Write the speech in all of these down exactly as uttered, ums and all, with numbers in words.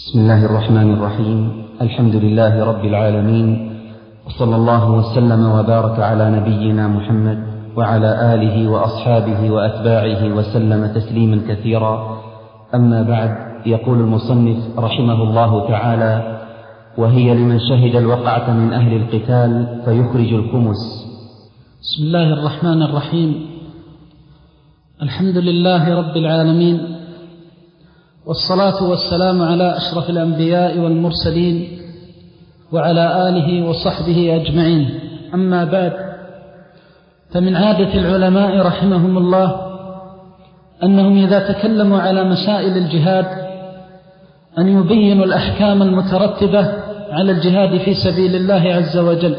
بسم الله الرحمن الرحيم. الحمد لله رب العالمين، وصلى الله وسلم وبارك على نبينا محمد وعلى آله وأصحابه وأتباعه وسلم تسليما كثيرا. أما بعد، يقول المصنف رحمه الله تعالى: وهي لمن شهد الوقعة من أهل القتال فيخرج الخمس. بسم الله الرحمن الرحيم. الحمد لله رب العالمين، والصلاة والسلام على أشرف الأنبياء والمرسلين وعلى آله وصحبه أجمعين. أما بعد، فمن عادة العلماء رحمهم الله أنهم إذا تكلموا على مسائل الجهاد أن يبينوا الأحكام المترتبة على الجهاد في سبيل الله عز وجل،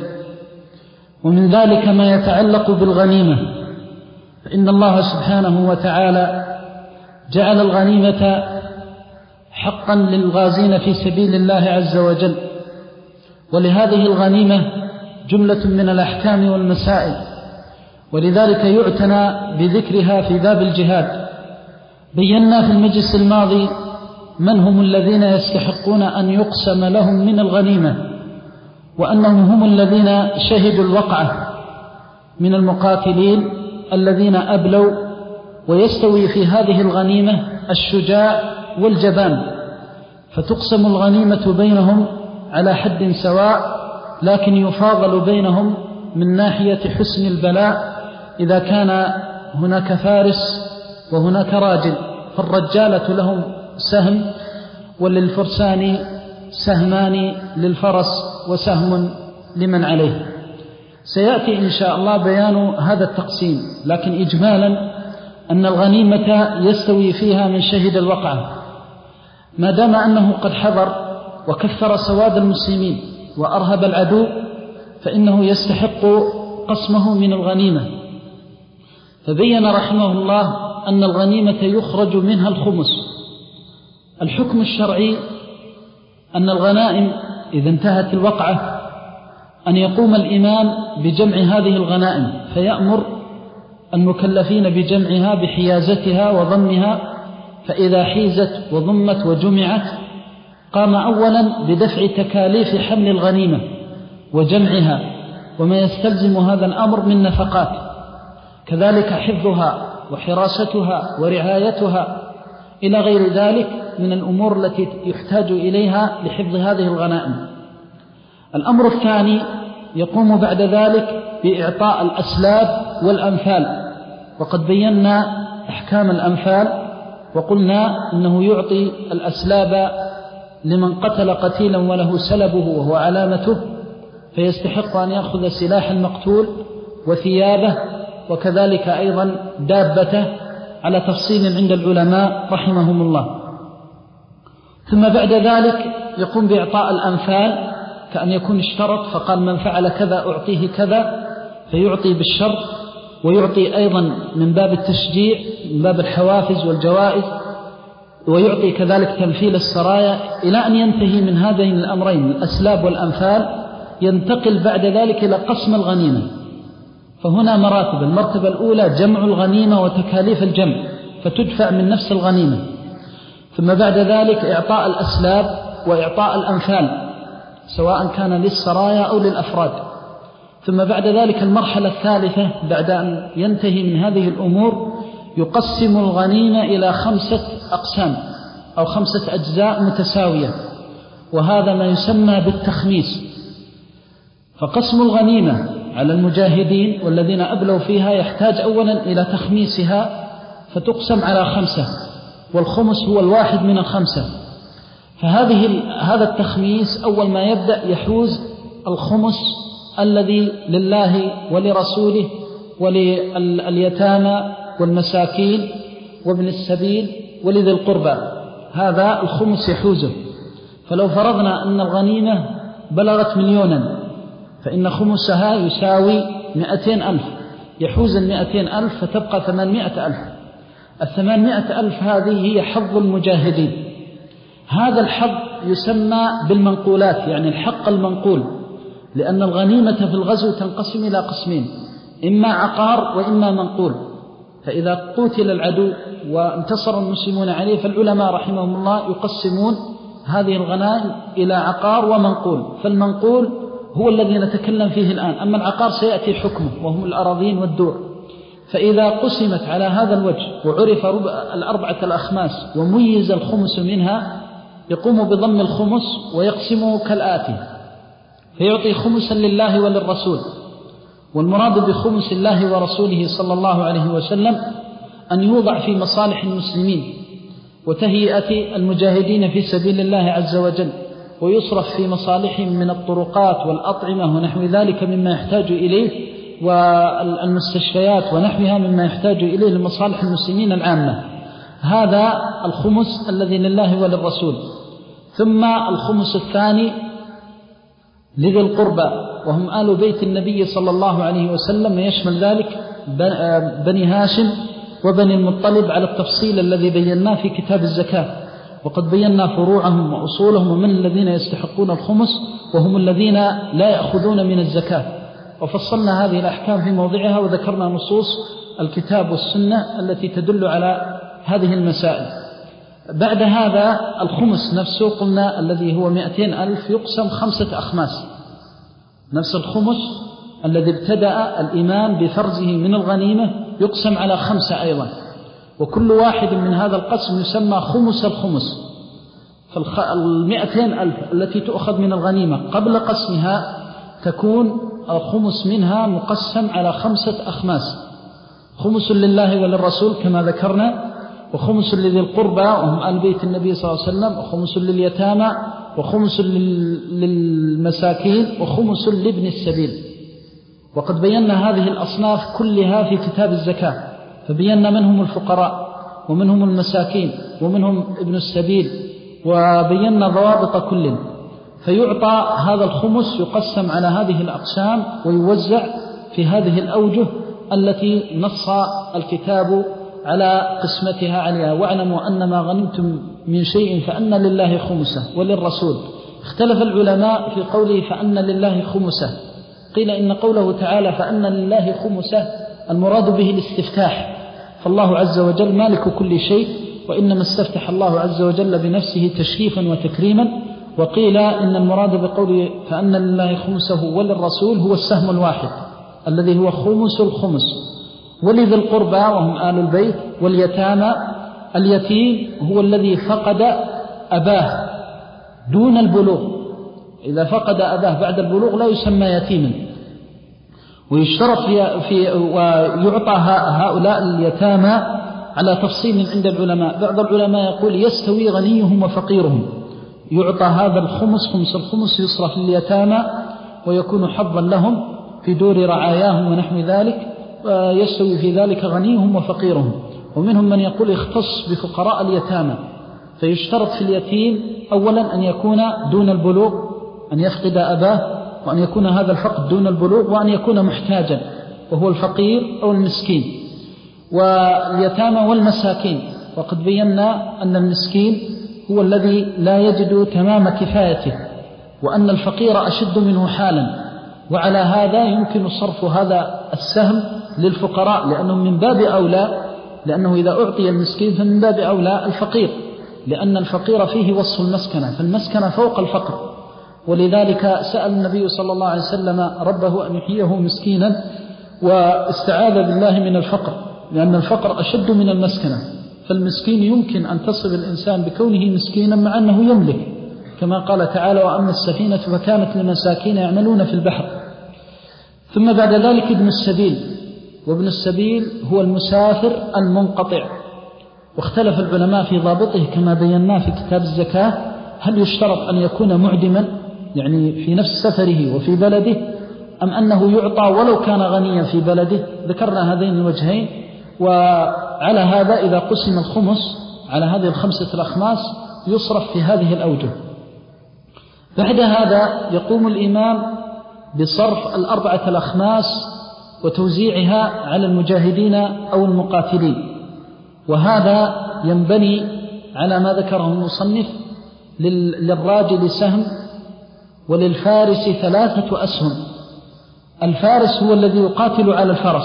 ومن ذلك ما يتعلق بالغنيمة، فإن الله سبحانه وتعالى جعل الغنيمة حقا للغازين في سبيل الله عز وجل، ولهذه الغنيمة جملة من الأحكام والمسائل، ولذلك يعتنى بذكرها في باب الجهاد. بينا في المجلس الماضي من هم الذين يستحقون أن يقسم لهم من الغنيمة، وأنهم هم الذين شهدوا الوقعة من المقاتلين الذين أبلوا، ويستوي في هذه الغنيمة الشجاع والجبان، فتقسم الغنيمة بينهم على حد سواء، لكن يفاضل بينهم من ناحية حسن البلاء إذا كان هناك فارس وهناك راجل، فالرجالة لهم سهم، وللفرسان سهمان للفرس وسهم لمن عليه. سيأتي إن شاء الله بيان هذا التقسيم، لكن إجمالا أن الغنيمة يستوي فيها من شهد الوقعة، ما دام أنه قد حضر وكثر سواد المسلمين وأرهب العدو، فإنه يستحق قسمه من الغنيمة. فبين رحمه الله أن الغنيمة يخرج منها الخمس. الحكم الشرعي أن الغنائم إذا انتهت الوقعة أن يقوم الإمام بجمع هذه الغنائم، فيأمر المكلفين بجمعها بحيازتها وضمها، فإذا حيزت وضمت وجمعت قام أولا بدفع تكاليف حمل الغنيمة وجمعها وما يستلزم هذا الأمر من نفقات، كذلك حفظها وحراستها ورعايتها إلى غير ذلك من الأمور التي يحتاج إليها لحفظ هذه الغنائم. الأمر الثاني يقوم بعد ذلك بإعطاء الأسلاب والأنفال، وقد بينا أحكام الأنفال وقلنا إنه يعطي الأسلاب لمن قتل قتيلا وله سلبه وهو علامته، فيستحق أن يأخذ سلاح المقتول وثيابه، وكذلك أيضا دابته، على تفصيل عند العلماء رحمهم الله. ثم بعد ذلك يقوم بإعطاء الأنفال، كأن يكون اشترط فقال من فعل كذا أعطيه كذا، فيعطي بالشرط، ويعطي أيضا من باب التشجيع من باب الحوافز والجوائز، ويعطي كذلك تنفيل السرايا، إلى أن ينتهي من هذين الأمرين الأسلاب والأنفال، ينتقل بعد ذلك إلى قسم الغنيمة. فهنا مراتب: المرتبة الأولى جمع الغنيمة وتكاليف الجمع، فتدفع من نفس الغنيمة، ثم بعد ذلك إعطاء الأسلاب وإعطاء الأنفال سواء كان للسرايا أو للأفراد، ثم بعد ذلك المرحلة الثالثة بعد أن ينتهي من هذه الأمور يقسم الغنيمة إلى خمسة أقسام أو خمسة أجزاء متساوية، وهذا ما يسمى بالتخميس. فقسم الغنيمة على المجاهدين والذين أبلوا فيها يحتاج أولا إلى تخميسها، فتقسم على خمسة، والخمس هو الواحد من الخمسة. فهذه هذا التخميس أول ما يبدأ يحوز الخمس الذي لله ولرسوله ولليتامى والمساكين وابن السبيل ولذي القربى، هذا الخمس يحوزه. فلو فرضنا أن الغنيمة بلغت مليونا، فإن خمسها يساوي مئتين ألف، يحوز المئتين ألف، فتبقى ثمانمائة ألف. الثمانمائة ألف هذه هي حظ المجاهدين. هذا الحظ يسمى بالمنقولات، يعني الحق المنقول، لأن الغنيمة في الغزو تنقسم إلى قسمين: إما عقار وإما منقول. فإذا قتل العدو وانتصر المسلمون عليه، فالعلماء رحمهم الله يقسمون هذه الغنائم إلى عقار ومنقول، فالمنقول هو الذي نتكلم فيه الآن، أما العقار سيأتي حكمه وهم الأراضين والدور. فإذا قسمت على هذا الوجه وعرف الأربعة الأخماس وميز الخمس منها، يقوم بضم الخمس ويقسمه كالآتي: فيعطي خمسا لله وللرسول. والمراد بخمس الله ورسوله صلى الله عليه وسلم أن يوضع في مصالح المسلمين وتهيئة المجاهدين في سبيل الله عز وجل، ويصرف في مصالحهم من الطرقات والأطعمة ونحو ذلك مما يحتاج إليه، والمستشفيات ونحوها مما يحتاج إليه لمصالح المسلمين العامة. هذا الخمس الذي لله وللرسول. ثم الخمس الثاني لذي القربى وهم آل بيت النبي صلى الله عليه وسلم، ويشمل ذلك بني هاشم وبني المطلب على التفصيل الذي بيناه في كتاب الزكاة، وقد بينا فروعهم وأصولهم ومن الذين يستحقون الخمس وهم الذين لا يأخذون من الزكاة، وفصلنا هذه الأحكام في موضعها وذكرنا نصوص الكتاب والسنة التي تدل على هذه المسائل. بعد هذا الخمس نفسه قلنا الذي هو مئتين ألف يقسم خمسة أخماس، نفس الخمس الذي ابتدأ الإمام بفرزه من الغنيمة يقسم على خمسة أيضا، وكل واحد من هذا القسم يسمى خمس الخمس. فالمئتين ألف التي تؤخذ من الغنيمة قبل قسمها تكون الخمس منها مقسم على خمسة أخماس: خمس لله وللرسول كما ذكرنا، وخمس لذي القربى وهم آل بيت النبي صلى الله عليه وسلم، وخمس لليتامى، وخمس للمساكين، وخمس لابن السبيل. وقد بينا هذه الأصناف كلها في كتاب الزكاة، فبينا منهم الفقراء ومنهم المساكين ومنهم ابن السبيل، وبينا ضوابط كل. فيعطى هذا الخمس يقسم على هذه الأقسام ويوزع في هذه الأوجه التي نص الكتاب على قسمتها عليها. واعلموا أن ما غنمتم من شيء فأن لله خمسه وللرسول. اختلف العلماء في قوله فأن لله خمسه، قيل إن قوله تعالى فأن لله خمسه المراد به الاستفتاح، فالله عز وجل مالك كل شيء، وإنما استفتح الله عز وجل بنفسه تشريفا وتكريما. وقيل إن المراد بقوله فأن لله خمسه وللرسول هو السهم الواحد الذي هو خمس الخمس. ولذي القربى وهم آل البيت، واليتامى. اليتيم هو الذي فقد أباه دون البلوغ، إذا فقد أباه بعد البلوغ لا يسمى يتيما. ويشترط في, في ويعطى هؤلاء اليتامى على تفصيل عند العلماء. بعض العلماء يقول يستوي غنيهم وفقيرهم، يعطى هذا الخمس خمس الخمس يصرف لليتامى ويكون حظا لهم في دور رعاياهم ونحو ذلك، ويستوي في ذلك غنيهم وفقيرهم. ومنهم من يقول يختص بفقراء اليتامى، فيشترط في اليتيم أولا أن يكون دون البلوغ، أن يفقد أباه، وأن يكون هذا الفقد دون البلوغ، وأن يكون محتاجا وهو الفقير أو المسكين. واليتامى والمساكين، وقد بينا أن المسكين هو الذي لا يجد تمام كفايته، وأن الفقير أشد منه حالا. وعلى هذا يمكن صرف هذا السهم للفقراء، لأنه من باب أولى، لأنه إذا أعطي المسكين فمن باب أولى الفقير، لأن الفقير فيه وصف المسكنة، فالمسكنة فوق الفقر. ولذلك سأل النبي صلى الله عليه وسلم ربه أن يحييه مسكينا، واستعاذ بالله من الفقر، لأن الفقر أشد من المسكنة. فالمسكين يمكن أن تصف الإنسان بكونه مسكينا مع أنه يملك، كما قال تعالى وأما السفينة فكانت لمساكين يعملون في البحر. ثم بعد ذلك ابن السبيل، وابن السبيل هو المسافر المنقطع. واختلف العلماء في ضابطه كما بيناه في كتاب الزكاة، هل يشترط أن يكون معدما يعني في نفس سفره وفي بلده، أم أنه يعطى ولو كان غنيا في بلده؟ ذكرنا هذين الوجهين. وعلى هذا إذا قسم الخمس على هذه الخمسة الأخماس يصرف في هذه الأوجه. بعد هذا يقوم الإمام بصرف الأربعة الأخماس وتوزيعها على المجاهدين أو المقاتلين. وهذا ينبني على ما ذكره المصنف: للراجل سهم، وللفارس ثلاثة أسهم. الفارس هو الذي يقاتل على الفرس،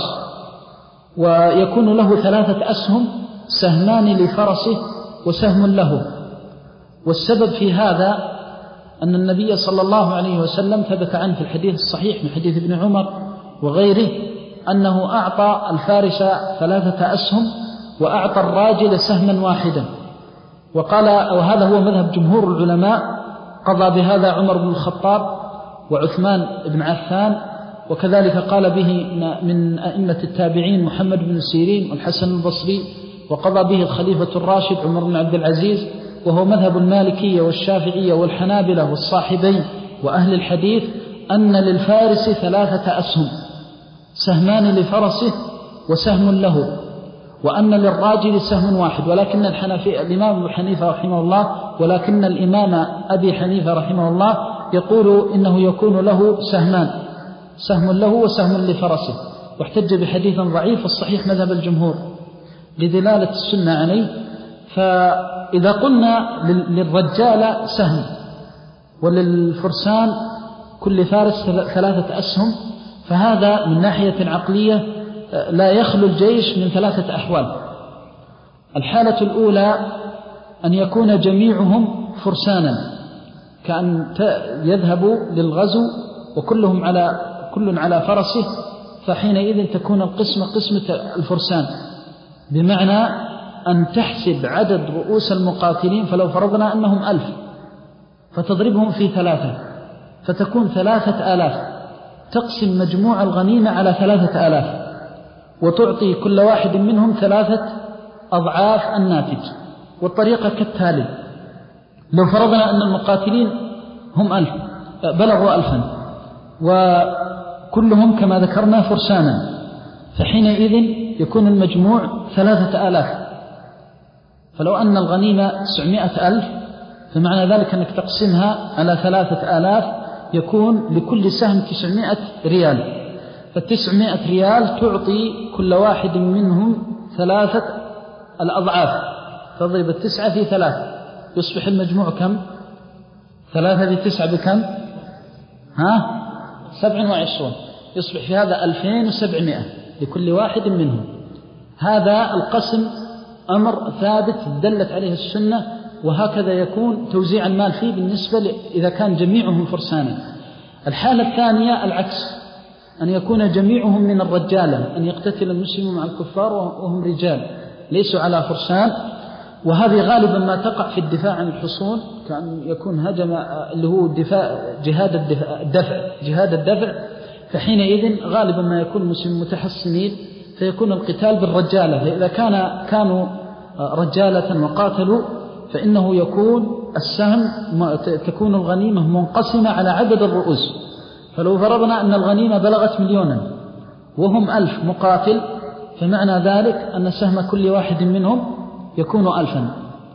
ويكون له ثلاثة أسهم، سهمان لفرسه وسهم له. والسبب في هذا أن النبي صلى الله عليه وسلم ثبت عنه في الحديث الصحيح من حديث ابن عمر وغيره أنه أعطى الفارس ثلاثة أسهم وأعطى الراجل سهما واحدا، وقال وهذا هو مذهب جمهور العلماء، قضى بهذا عمر بن الخطاب وعثمان بن عفان، وكذلك قال به من أئمة التابعين محمد بن سيرين والحسن البصري، وقضى به الخليفة الراشد عمر بن عبد العزيز، وهو مذهب المالكية والشافعية والحنابلة والصاحبين وأهل الحديث، أن للفارس ثلاثة أسهم، سهمان لفرسه وسهم له، وأن للراجل سهم واحد. ولكن الحنفي الإمام أبو حنيفة رحمه الله ولكن الإمام أبي حنيفة رحمه الله يقول إنه يكون له سهمان، سهم له وسهم لفرسه، واحتج بحديث ضعيف الصحيح مذهب الجمهور لدلالة السنة عليه. فإذا قلنا للرجال سهم وللفرسان كل فارس ثلاثة أسهم، فهذا من ناحية عقلية لا يخلو الجيش من ثلاثة أحوال. الحالة الأولى أن يكون جميعهم فرسانا، كأن يذهبوا للغزو وكلهم على كل على فرسه، فحينئذ تكون القسمة قسمة الفرسان، بمعنى أن تحسب عدد رؤوس المقاتلين، فلو فرضنا أنهم ألف فتضربهم في ثلاثة فتكون ثلاثة آلاف، تقسم مجموع الغنيمة على ثلاثة آلاف وتعطي كل واحد منهم ثلاثة أضعاف الناتج. والطريقة كالتالي: لو فرضنا أن المقاتلين هم ألف بلغوا ألفا وكلهم كما ذكرنا فرسانا، فحينئذ يكون المجموع ثلاثة آلاف. فلو أن الغنيمة تسعمائة ألف فمعنى ذلك أنك تقسمها على ثلاثة آلاف يكون لكل سهم تسعمائة ريال، فالتسعمائة ريال تعطي كل واحد منهم ثلاثة الأضعاف، تضرب التسعة في ثلاثة يصبح المجموع كم؟ ثلاثة في تسعة بكم؟ ها؟ سبع وعشرون، يصبح في هذا ألفين وسبعمائة لكل واحد منهم. هذا القسم أمر ثابت دلت عليه السنة، وهكذا يكون توزيع المال فيه بالنسبة إذا كان جميعهم فرسانا. الحالة الثانية العكس، أن يكون جميعهم من الرجالة، أن يقتتل المسلم مع الكفار وهم رجال ليسوا على فرسان، وهذه غالبا ما تقع في الدفاع عن الحصون، كأن يكون هجم اللي هو الدفاع جهاد الدفع جهاد الدفع فحينئذ غالبا ما يكون المسلمين متحصنين فيكون القتال بالرجالة. إذا كان كانوا رجالة وقاتلوا فإنه يكون السهم تكون الغنيمة منقسمة على عدد الرؤوس. فلو فرضنا أن الغنيمة بلغت مليونا وهم ألف مقاتل، فمعنى ذلك أن سهم كل واحد منهم يكون ألفا.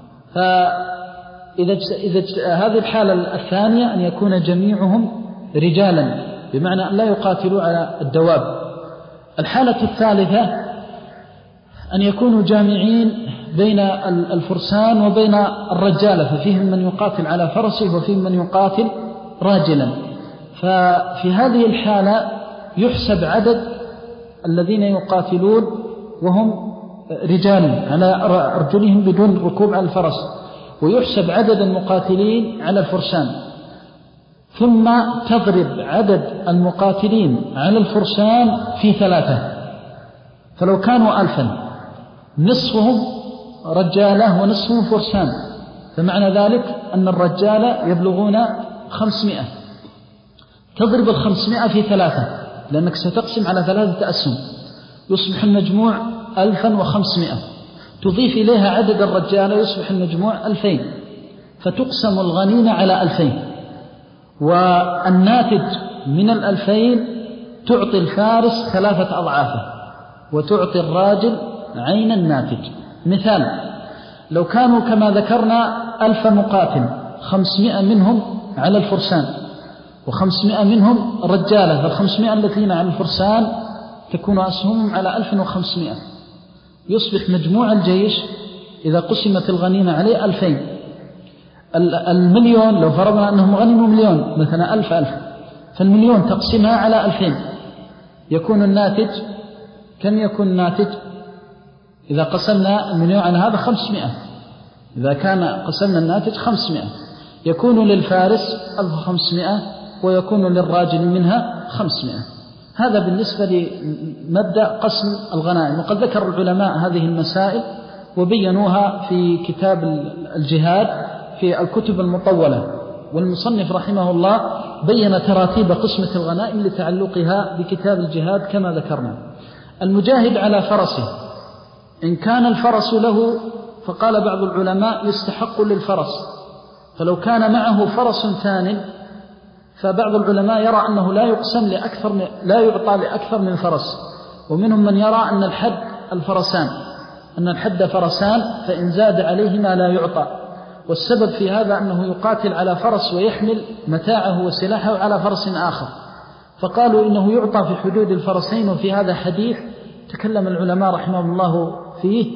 فإذا إذا هذه الحالة الثانية أن يكون جميعهم رجالا، بمعنى أن لا يقاتلوا على الدواب. الحالة الثالثة أن يكونوا جامعين بين الفرسان وبين الرجالة، ففيهم من يقاتل على فرسه وفيهم من يقاتل راجلا. ففي هذه الحالة يحسب عدد الذين يقاتلون وهم رجال على أرجلهم بدون ركوب على الفرس، ويحسب عدد المقاتلين على الفرسان، ثم تضرب عدد المقاتلين على الفرسان في ثلاثة. فلو كانوا ألفا نصفهم رجالة ونصفهم فرسان، فمعنى ذلك أن الرجالة يبلغون خمسمائة، تضرب الخمسمائة في ثلاثة لأنك ستقسم على ثلاثة أسهم، يصبح المجموع ألفا وخمسمائة، تضيف إليها عدد الرجالة يصبح المجموع ألفين، فتقسم الغنيمة على ألفين، والناتج من الألفين تعطي الفارس ثلاثة أضعافه وتعطي الراجل عين الناتج. مثال: لو كانوا كما ذكرنا ألف مقاتل، خمسمائة منهم على الفرسان وخمسمائة منهم رجالة، فالخمسمائة الذين على الفرسان تكون أسهمهم على ألف وخمسمائة، يصبح مجموع الجيش إذا قسمت الغنيمة عليه ألفين. المليون لو فرضنا أنهم غنموا مليون مثلا ألف ألف، فالمليون تقسمها على ألفين يكون الناتج كم؟ يكون الناتج إذا قسمنا المليون على هذا خمسمائة، إذا كان قسمنا الناتج خمسمائة يكون للفارس ألف وخمسمائة ويكون للراجل منها خمسمائة. هذا بالنسبة لمبدأ قسم الغنائم. وقد ذكر العلماء هذه المسائل وبينوها في كتاب الجهاد في الكتب المطولة، والمصنف رحمه الله بين تراتيب قسمة الغنائم لتعلقها بكتاب الجهاد كما ذكرنا. المجاهد على فرسه، إن كان الفرس له فقال بعض العلماء يستحق للفرس، فلو كان معه فرس ثان فبعض العلماء يرى أنه لا يقسم لأكثر من لا يعطى لأكثر من فرس، ومنهم من يرى أن الحد الفرسان أن الحد فرسان فإن زاد عليهما لا يعطى. والسبب في هذا أنه يقاتل على فرس ويحمل متاعه وسلاحه على فرس آخر، فقالوا إنه يعطى في حدود الفرسين. وفي هذا حديث تكلم العلماء رحمه الله فيه،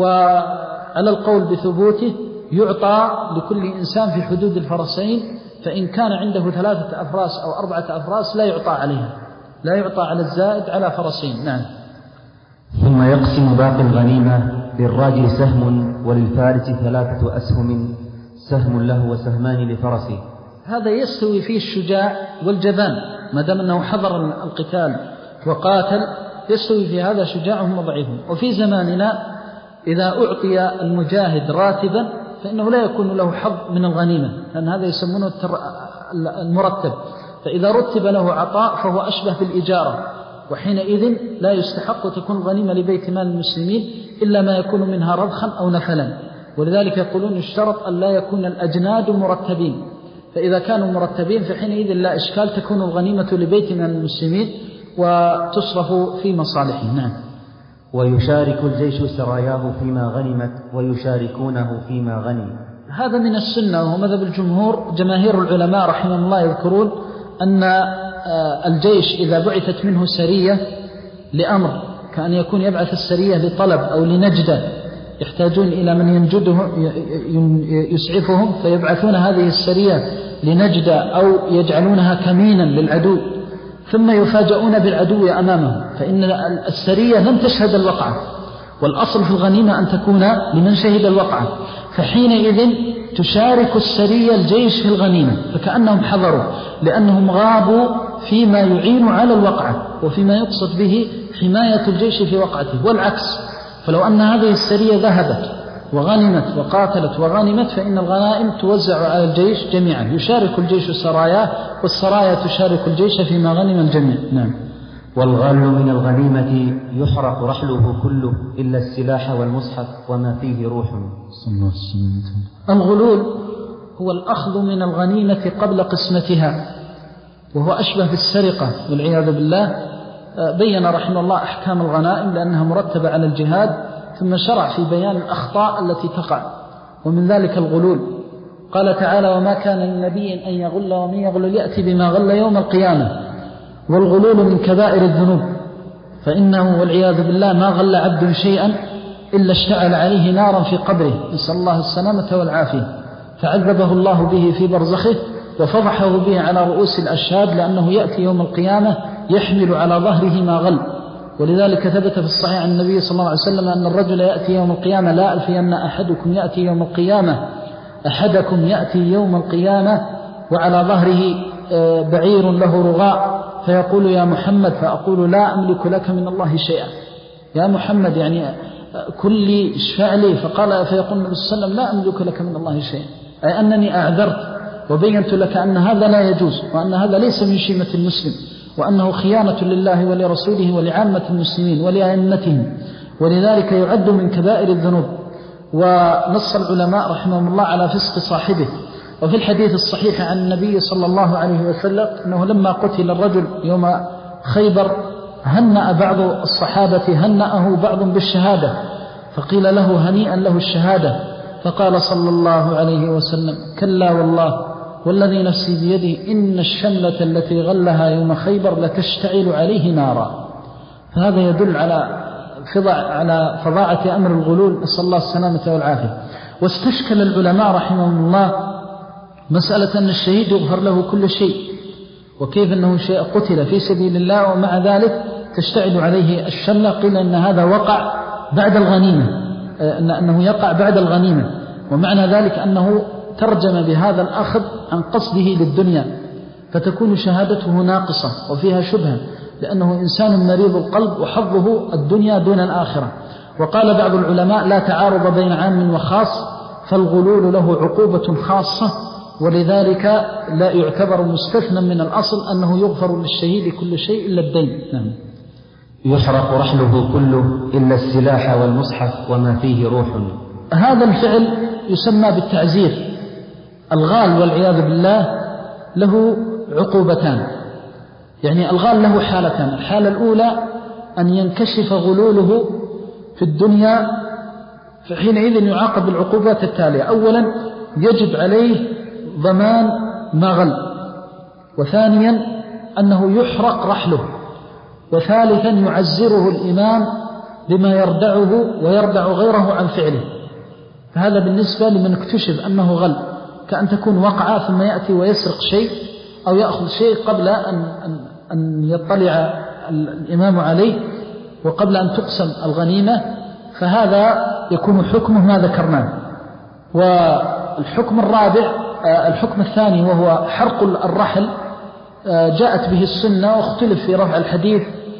وعلى القول بثبوته يعطى لكل إنسان في حدود الفرسين، فإن كان عنده ثلاثة أفراس أو أربعة أفراس لا يعطى عليها، لا يعطى على الزائد على فرسين. نعم. ثم يقسم باقي الغنيمة، للراجل سهم وللفارس ثلاثة أسهم، سهم له وسهمان لفرسه. هذا يستوي فيه الشجاع والجبان، ما دام أنه حضر القتال وقاتل يستوي في هذا شجاعهم وضعيفهم. وفي زماننا إذا أعطي المجاهد راتبا فإنه لا يكون له حظ من الغنيمة، لأن هذا يسمونه المرتب، فإذا رتب له عطاء فهو أشبه بالإجارة، وحينئذ لا يستحق تكون غنيمة لبيت مال المسلمين إلا ما يكون منها رضخا أو نفلا. ولذلك يقولون يشترط أن لا يكون الأجناد مرتبين، فإذا كانوا مرتبين فحينئذ لا إشكال تكون الغنيمة لبيت مال المسلمين وتصرف في مصالحه. نعم. ويشارك الجيش سراياه فيما غنمت ويشاركونه فيما غنم. هذا من السنة، وهو مذهب الجمهور. جماهير العلماء رحمهم الله يذكرون أن الجيش إذا بعثت منه سرية لأمر كأن يكون يبعث السرية لطلب أو لنجدة يحتاجون إلى من ينجده يسعفهم، فيبعثون هذه السرية لنجدة أو يجعلونها كمينا للعدو، ثم يفاجؤون بالعدو أمامه، فإن السرية لم تشهد الوقعة، والأصل في الغنيمة أن تكون لمن شهد الوقعة، فحينئذ تشارك السرية الجيش في الغنيمة، فكأنهم حضروا لأنهم غابوا فيما يعين على الوقعة وفيما يقصد به حماية الجيش في وقعته. والعكس، فلو أن هذه السرية ذهبت وغنمت وقاتلت وغنمت فإن الغنائم توزع على الجيش جميعا، يشارك الجيش سراياه والسرايا تشارك الجيش فيما غنم الجميع. نعم. والغال من الغنيمة يحرق رحله كله إلا السلاح والمصحف وما فيه روح. الغلول هو الأخذ من الغنيمة قبل قسمتها، وهو أشبه بالسرقة والعياذ بالله. بين رحمه الله أحكام الغنائم لأنها مرتبة على الجهاد، ثم شرع في بيان الأخطاء التي تقع، ومن ذلك الغلول. قال تعالى: وما كان للنبي أن يغل ومن يغل يأتي بما غل يوم القيامة. والغلول من كبائر الذنوب، فإنه والعياذ بالله ما غل عبد شيئا إلا اشتعل عليه نارا في قبره، نسأل الله السلامة والعافية، فعذبه الله به في برزخه وفضحه به على رؤوس الأشهاد، لأنه يأتي يوم القيامة يحمل على ظهره ما غل. ولذلك ثبت في الصحيح عن النبي صلى الله عليه وسلم أن الرجل يأتي يوم القيامة: لا ألفين أحدكم يأتي يوم القيامة أحدكم يأتي يوم القيامة وعلى ظهره بعير له رغاء، فيقول: يا محمد، فأقول: لا أملك لك من الله شيئا. يا محمد يعني كل اشفع لي، فقال فيقول النبي صلى الله عليه وسلم: لا أملك لك من الله شيئا، أي أنني أعذرت وبينت لك أن هذا لا يجوز، وأن هذا ليس من شيمة المسلم، وأنه خيانة لله ولرسوله ولعامة المسلمين ولأئمتهم، ولذلك يعد من كبائر الذنوب. ونص العلماء رحمهم الله على فسق صاحبه. وفي الحديث الصحيح عن النبي صلى الله عليه وسلم أنه لما قتل الرجل يوم خيبر هنأ بعض الصحابة هنأه بعض بالشهادة، فقيل له: هنيئا له الشهادة، فقال صلى الله عليه وسلم: كلا والله والذي نفسي بيده إن الشملة التي غلها يوم خيبر لتشتعل عليه نارا. فهذا يدل على فضع على فظاعة أمر الغلول، نسأل الله السلامة والعافية. واستشكل العلماء رحمهم الله مسألة أن الشهيد يغفر له كل شيء، وكيف أنه شيء قتل في سبيل الله ومع ذلك تشتعل عليه الشملة. قيل أن هذا وقع بعد الغنيمة، أنه يقع بعد الغنيمة، ومعنى ذلك أنه ترجم بهذا الأخذ عن قصده للدنيا، فتكون شهادته ناقصة وفيها شبهة، لأنه إنسان مريض القلب وحظه الدنيا دون الآخرة. وقال بعض العلماء: لا تعارض بين عام وخاص، فالغلول له عقوبة خاصة، ولذلك لا يعتبر مستثنى من الأصل أنه يغفر للشهيد كل شيء إلا الدين. نعم. يحرق رحله كله إلا السلاح والمصحف وما فيه روح. هذا الفعل يسمى بالتعزير. الغال والعياذ بالله له عقوبتان، يعني الغال له حالتان. الحالة الأولى أن ينكشف غلوله في الدنيا، فحينئذ يعاقب بالعقوبات التالية: أولا يجب عليه ضمان ما غل، وثانيا أنه يحرق رحله، وثالثا يعزره الإمام بما يردعه ويردع غيره عن فعله. فهذا بالنسبة لمن اكتشف أنه غل، كأن تكون وقعة ثم يأتي ويسرق شيء أو يأخذ شيء قبل أن, أن يطلع الإمام عليه وقبل أن تقسم الغنيمة، فهذا يكون حكمه ما ذكرناه. والحكم الرابع الحكم الثاني وهو حرق الرحل، جاءت به السنة واختلف في رفع الحديث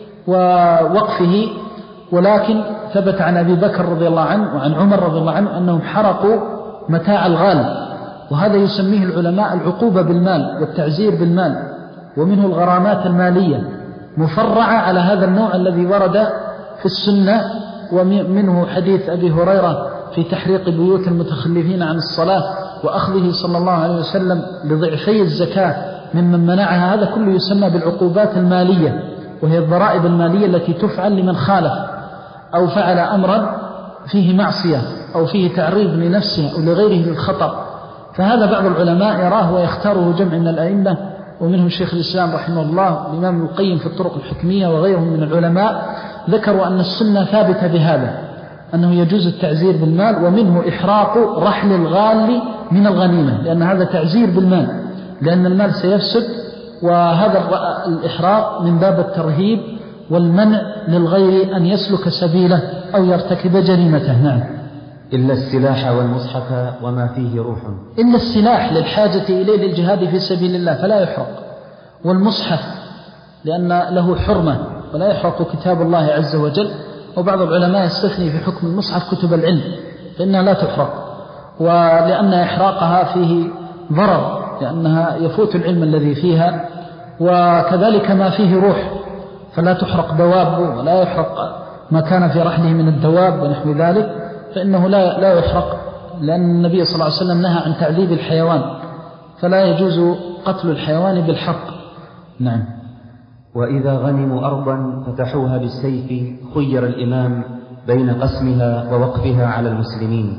ووقفه، ولكن ثبت عن أبي بكر رضي الله عنه وعن عمر رضي الله عنه أنهم حرقوا متاع الغال، وهذا يسميه العلماء العقوبة بالمال والتعزير بالمال، ومنه الغرامات المالية مفرعة على هذا النوع الذي ورد في السنة. ومنه حديث أبي هريرة في تحريق بيوت المتخلفين عن الصلاة، وأخذه صلى الله عليه وسلم لضعفي الزكاة ممن منعها. هذا كله يسمى بالعقوبات المالية، وهي الضرائب المالية التي تفعل لمن خالف أو فعل أمرا فيه معصية أو فيه تعريض لنفسه أو لغيره للخطر. فهذا بعض العلماء يراه ويختاره جمع من الأئمة، ومنهم شيخ الإسلام رحمه الله، الإمام القيم في الطرق الحكمية، وغيرهم من العلماء ذكروا أن السنة ثابتة بهذا، أنه يجوز التعزير بالمال، ومنه إحراق رحل الغال من الغنيمة، لأن هذا تعزير بالمال، لأن المال سيفسد، وهذا الإحراق من باب الترهيب والمنع للغير أن يسلك سبيله أو يرتكب جريمته. نعم. إلا السلاح والمصحف وما فيه روح. إلا السلاح للحاجة إليه للجهاد في سبيل الله فلا يحرق، والمصحف لأن له حرمة ولا يحرق كتاب الله عز وجل. وبعض العلماء يستثني في حكم المصحف كتب العلم فإنها لا تحرق، ولأن إحراقها فيه ضرر، لأنها يفوت العلم الذي فيها. وكذلك ما فيه روح فلا تحرق دوابه، ولا يحرق ما كان في رحله من الدواب ونحو ذلك، فإنه لا لا يحرق، لأن النبي صلى الله عليه وسلم نهى عن تعذيب الحيوان، فلا يجوز قتل الحيوان بالحرق. نعم. وإذا غنموا أرضا فتحوها بالسيف خير الإمام بين قسمها ووقفها على المسلمين.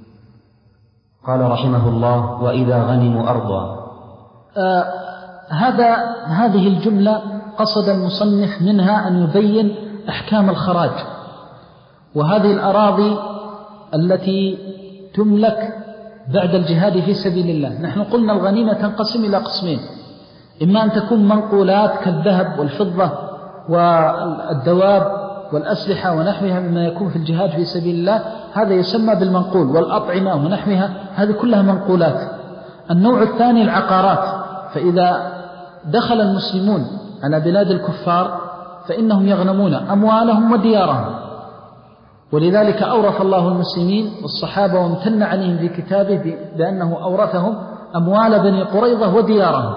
قال رحمه الله: وإذا غنموا أرضا. آه هذا هذه الجملة قصد المصنف منها أن يبين أحكام الخراج، وهذه الأراضي التي تملك بعد الجهاد في سبيل الله. نحن قلنا الغنيمة تنقسم إلى قسمين: إما أن تكون منقولات كالذهب والفضة والدواب والأسلحة ونحوها مما يكون في الجهاد في سبيل الله، هذا يسمى بالمنقول، والأطعمة ونحوها، هذه كلها منقولات. النوع الثاني العقارات، فإذا دخل المسلمون على بلاد الكفار فإنهم يغنمون أموالهم وديارهم، ولذلك أورث الله المسلمين والصحابة وامتن عليهم في كتابه بأنه أورثهم أموال بني قريظة وديارهم.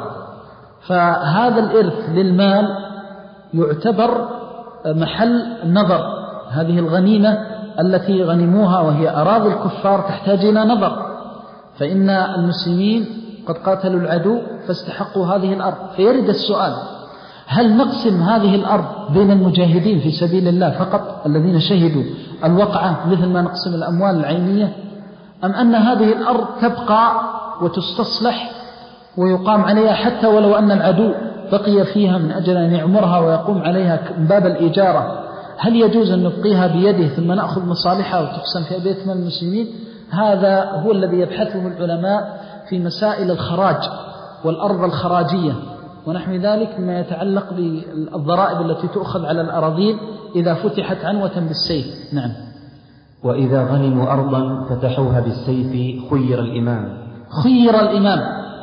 فهذا الإرث للمال يعتبر محل نظر. هذه الغنيمة التي غنموها وهي أراضي الكفار تحتاج إلى نظر، فإن المسلمين قد قاتلوا العدو فاستحقوا هذه الأرض. فيرد السؤال: هل نقسم هذه الأرض بين المجاهدين في سبيل الله فقط الذين شهدوا الوقعة مثل ما نقسم الأموال العينية، أم أن هذه الأرض تبقى وتستصلح ويقام عليها حتى ولو أن العدو بقي فيها من أجل أن يعمرها ويقوم عليها من باب الإجارة؟ هل يجوز أن نبقيها بيده ثم نأخذ مصالحها وتقسم في بيت من المسلمين؟ هذا هو الذي يبحثه العلماء في مسائل الخراج والأرض الخراجية ونحو ذلك مما يتعلق بالضرائب التي تؤخذ على الأراضين إذا فتحت عنوة بالسيف. نعم. وإذا غنموا أرضا فتحوها بالسيف خير الإمام. خير الإمام،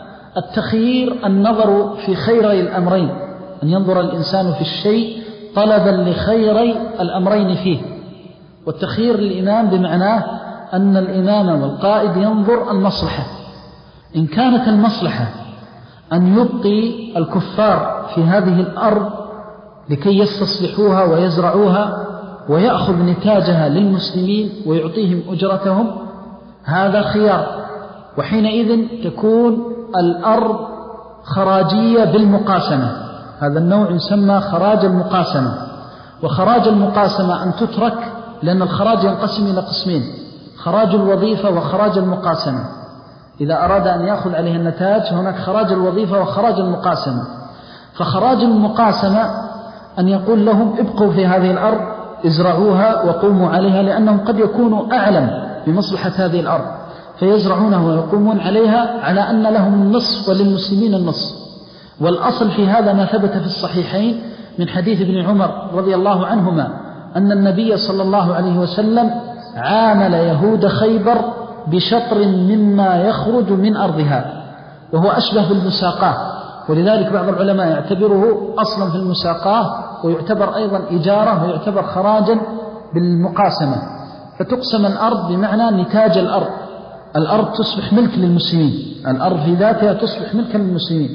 التخيير النظر في خيري الأمرين، أن ينظر الإنسان في الشيء طلبا لخيري الأمرين فيه. والتخيير الإمام بمعناه أن الإمام والقائد ينظر المصلحة، إن كانت المصلحة أن يبقي الكفار في هذه الأرض لكي يستصلحوها ويزرعوها ويأخذ نتاجها للمسلمين ويعطيهم أجرتهم، هذا خيار، وحينئذ تكون الأرض خراجية بالمقاسمة. هذا النوع يسمى خراج المقاسمة. وخراج المقاسمة أن تترك، لأن الخراج ينقسم إلى قسمين: خراج الوظيفة وخراج المقاسمة. إذا أراد أن يأخذ عليه النتاج هناك خراج الوظيفة وخراج المقاسمة. فخراج المقاسمة أن يقول لهم ابقوا في هذه الأرض، ازرعوها وقوموا عليها، لأنهم قد يكونوا أعلم بمصلحة هذه الأرض فيزرعونها ويقومون عليها على أن لهم النصف وللمسلمين النصف. والأصل في هذا ما ثبت في الصحيحين من حديث ابن عمر رضي الله عنهما أن النبي صلى الله عليه وسلم عامل يهود خيبر بشطر مما يخرج من أرضها، وهو أشبه بالمساقاة، ولذلك بعض العلماء يعتبره أصلا في المساقاة، ويعتبر أيضا إجارة، ويعتبر خراجا بالمقاسمة. فتقسم الأرض بمعنى نتاج الأرض، الأرض تصبح ملك للمسلمين، الأرض في ذاتها تصبح ملكا للمسلمين.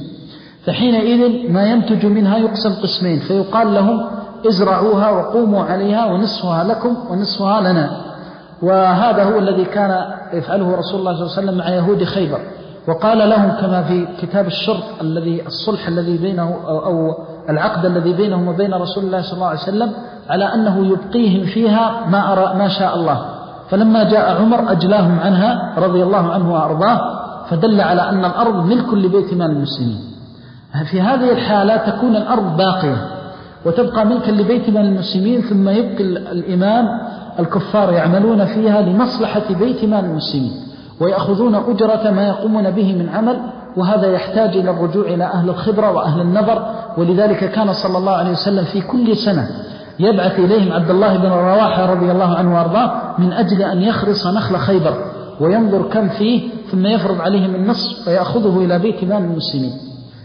فحينئذ ما ينتج منها يقسم قسمين، فيقال لهم ازرعوها وقوموا عليها، ونصفها لكم ونصفها لنا. وهذا هو الذي كان يفعله رسول الله صلى الله عليه وسلم مع يهود خيبر، وقال لهم كما في كتاب الشرط الذي الصلح الذي بينه أو العقد الذي بينهم وبين رسول الله صلى الله عليه وسلم على أنه يبقيهم فيها ما أرى ما شاء الله. فلما جاء عمر أجلاهم عنها رضي الله عنه وأرضاه، فدل على أن الأرض ملك لبيت مال المسلمين. في هذه الحالة تكون الأرض باقية وتبقى ملكا لبيت مال المسلمين، ثم يبقي الإمام الكفار يعملون فيها لمصلحة بيت مال المسلمين ويأخذون أجرة ما يقومون به من عمل. وهذا يحتاج إلى الرجوع إلى أهل الخبرة وأهل النظر، ولذلك كان صلى الله عليه وسلم في كل سنة يبعث إليهم عبد الله بن رواحة رضي الله عنه وارضاه من أجل أن يخرص نخل خيبر وينظر كم فيه، ثم يفرض عليهم النصف ويأخذه إلى بيت مال المسلمين.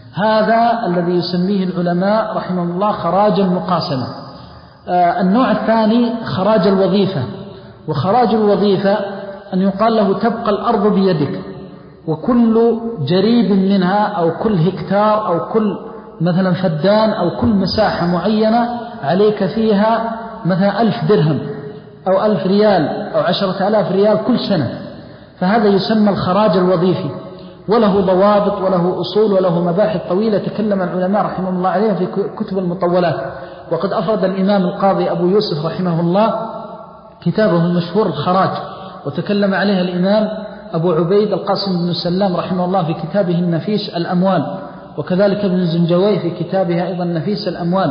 هذا الذي يسميه العلماء رحمه الله خراج المقاسمة. آه النوع الثاني خراج الوظيفة. وخراج الوظيفة أن يقال له تبقى الأرض بيدك، وكل جريد منها أو كل هكتار أو كل مثلا فدان أو كل مساحة معينة عليك فيها مثلا ألف درهم أو ألف ريال أو عشرة آلاف ريال كل سنة. فهذا يسمى الخراج الوظيفي، وله ضوابط وله أصول وله مباحث طويلة تكلم العلماء رحمه الله عليها في كتب المطولات. وقد أفرد الإمام القاضي أبو يوسف رحمه الله كتابه المشهور الخراج، وتكلم عليها الإمام أبو عبيد القاسم بن سلام رحمه الله في كتابه النفيس الأموال، وكذلك ابن زنجوي في كتابه أيضا نفيس الأموال.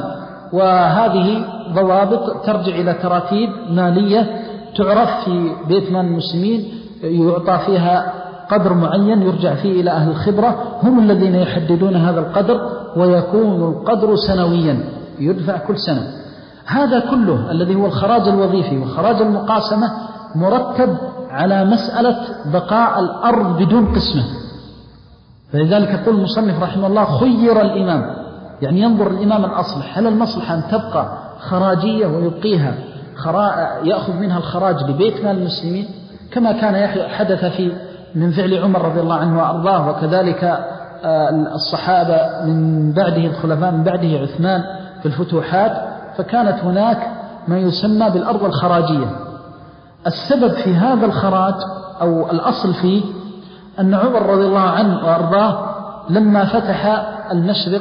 وهذه ضوابط ترجع إلى تراتيب مالية تعرف في بيت مال المسلمين، يعطى فيها قدر معين يرجع فيه إلى أهل الخبرة، هم الذين يحددون هذا القدر، ويكون القدر سنويا يدفع كل سنة. هذا كله الذي هو الخراج الوظيفي وخراج المقاسمة مرتب على مسألة بقاء الأرض بدون قسمة. فلذلك يقول المصنف رحمه الله خير الإمام، يعني ينظر الإمام الأصلح، هل المصلحة أن تبقى خراجية ويبقيها يأخذ منها الخراج لبيت مال المسلمين كما كان حدث في من فعل عمر رضي الله عنه وأرضاه، وكذلك الصحابة من بعده الخلفاء من بعده عثمان في الفتوحات، فكانت هناك ما يسمى بالأرض الخراجية. السبب في هذا الخراج أو الأصل فيه أن عمر رضي الله عنه وأرضاه لما فتح المشرق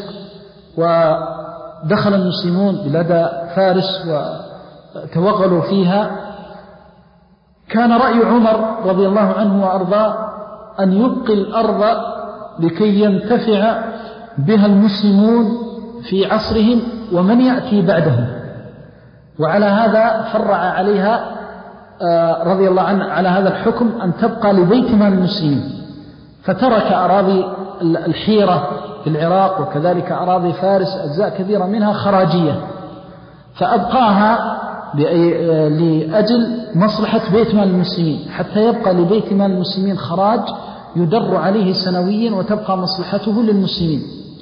ودخل المسلمون بلاد فارس وتوغلوا فيها، كان رأي عمر رضي الله عنه وأرضاه أن يبقي الأرض لكي ينتفع بها المسلمون في عصرهم ومن يأتي بعدهم. وعلى هذا فرع عليها رضي الله عنه على هذا الحكم أن تبقى لبيت مال المسلمين، فترك أراضي الحيرة في العراق وكذلك أراضي فارس أجزاء كثيرة منها خراجية، فأبقاها لأجل مصلحة بيت مال المسلمين، حتى يبقى لبيت مال المسلمين خراج يدر عليه سنويا وتبقى مصلحته للمسلمين.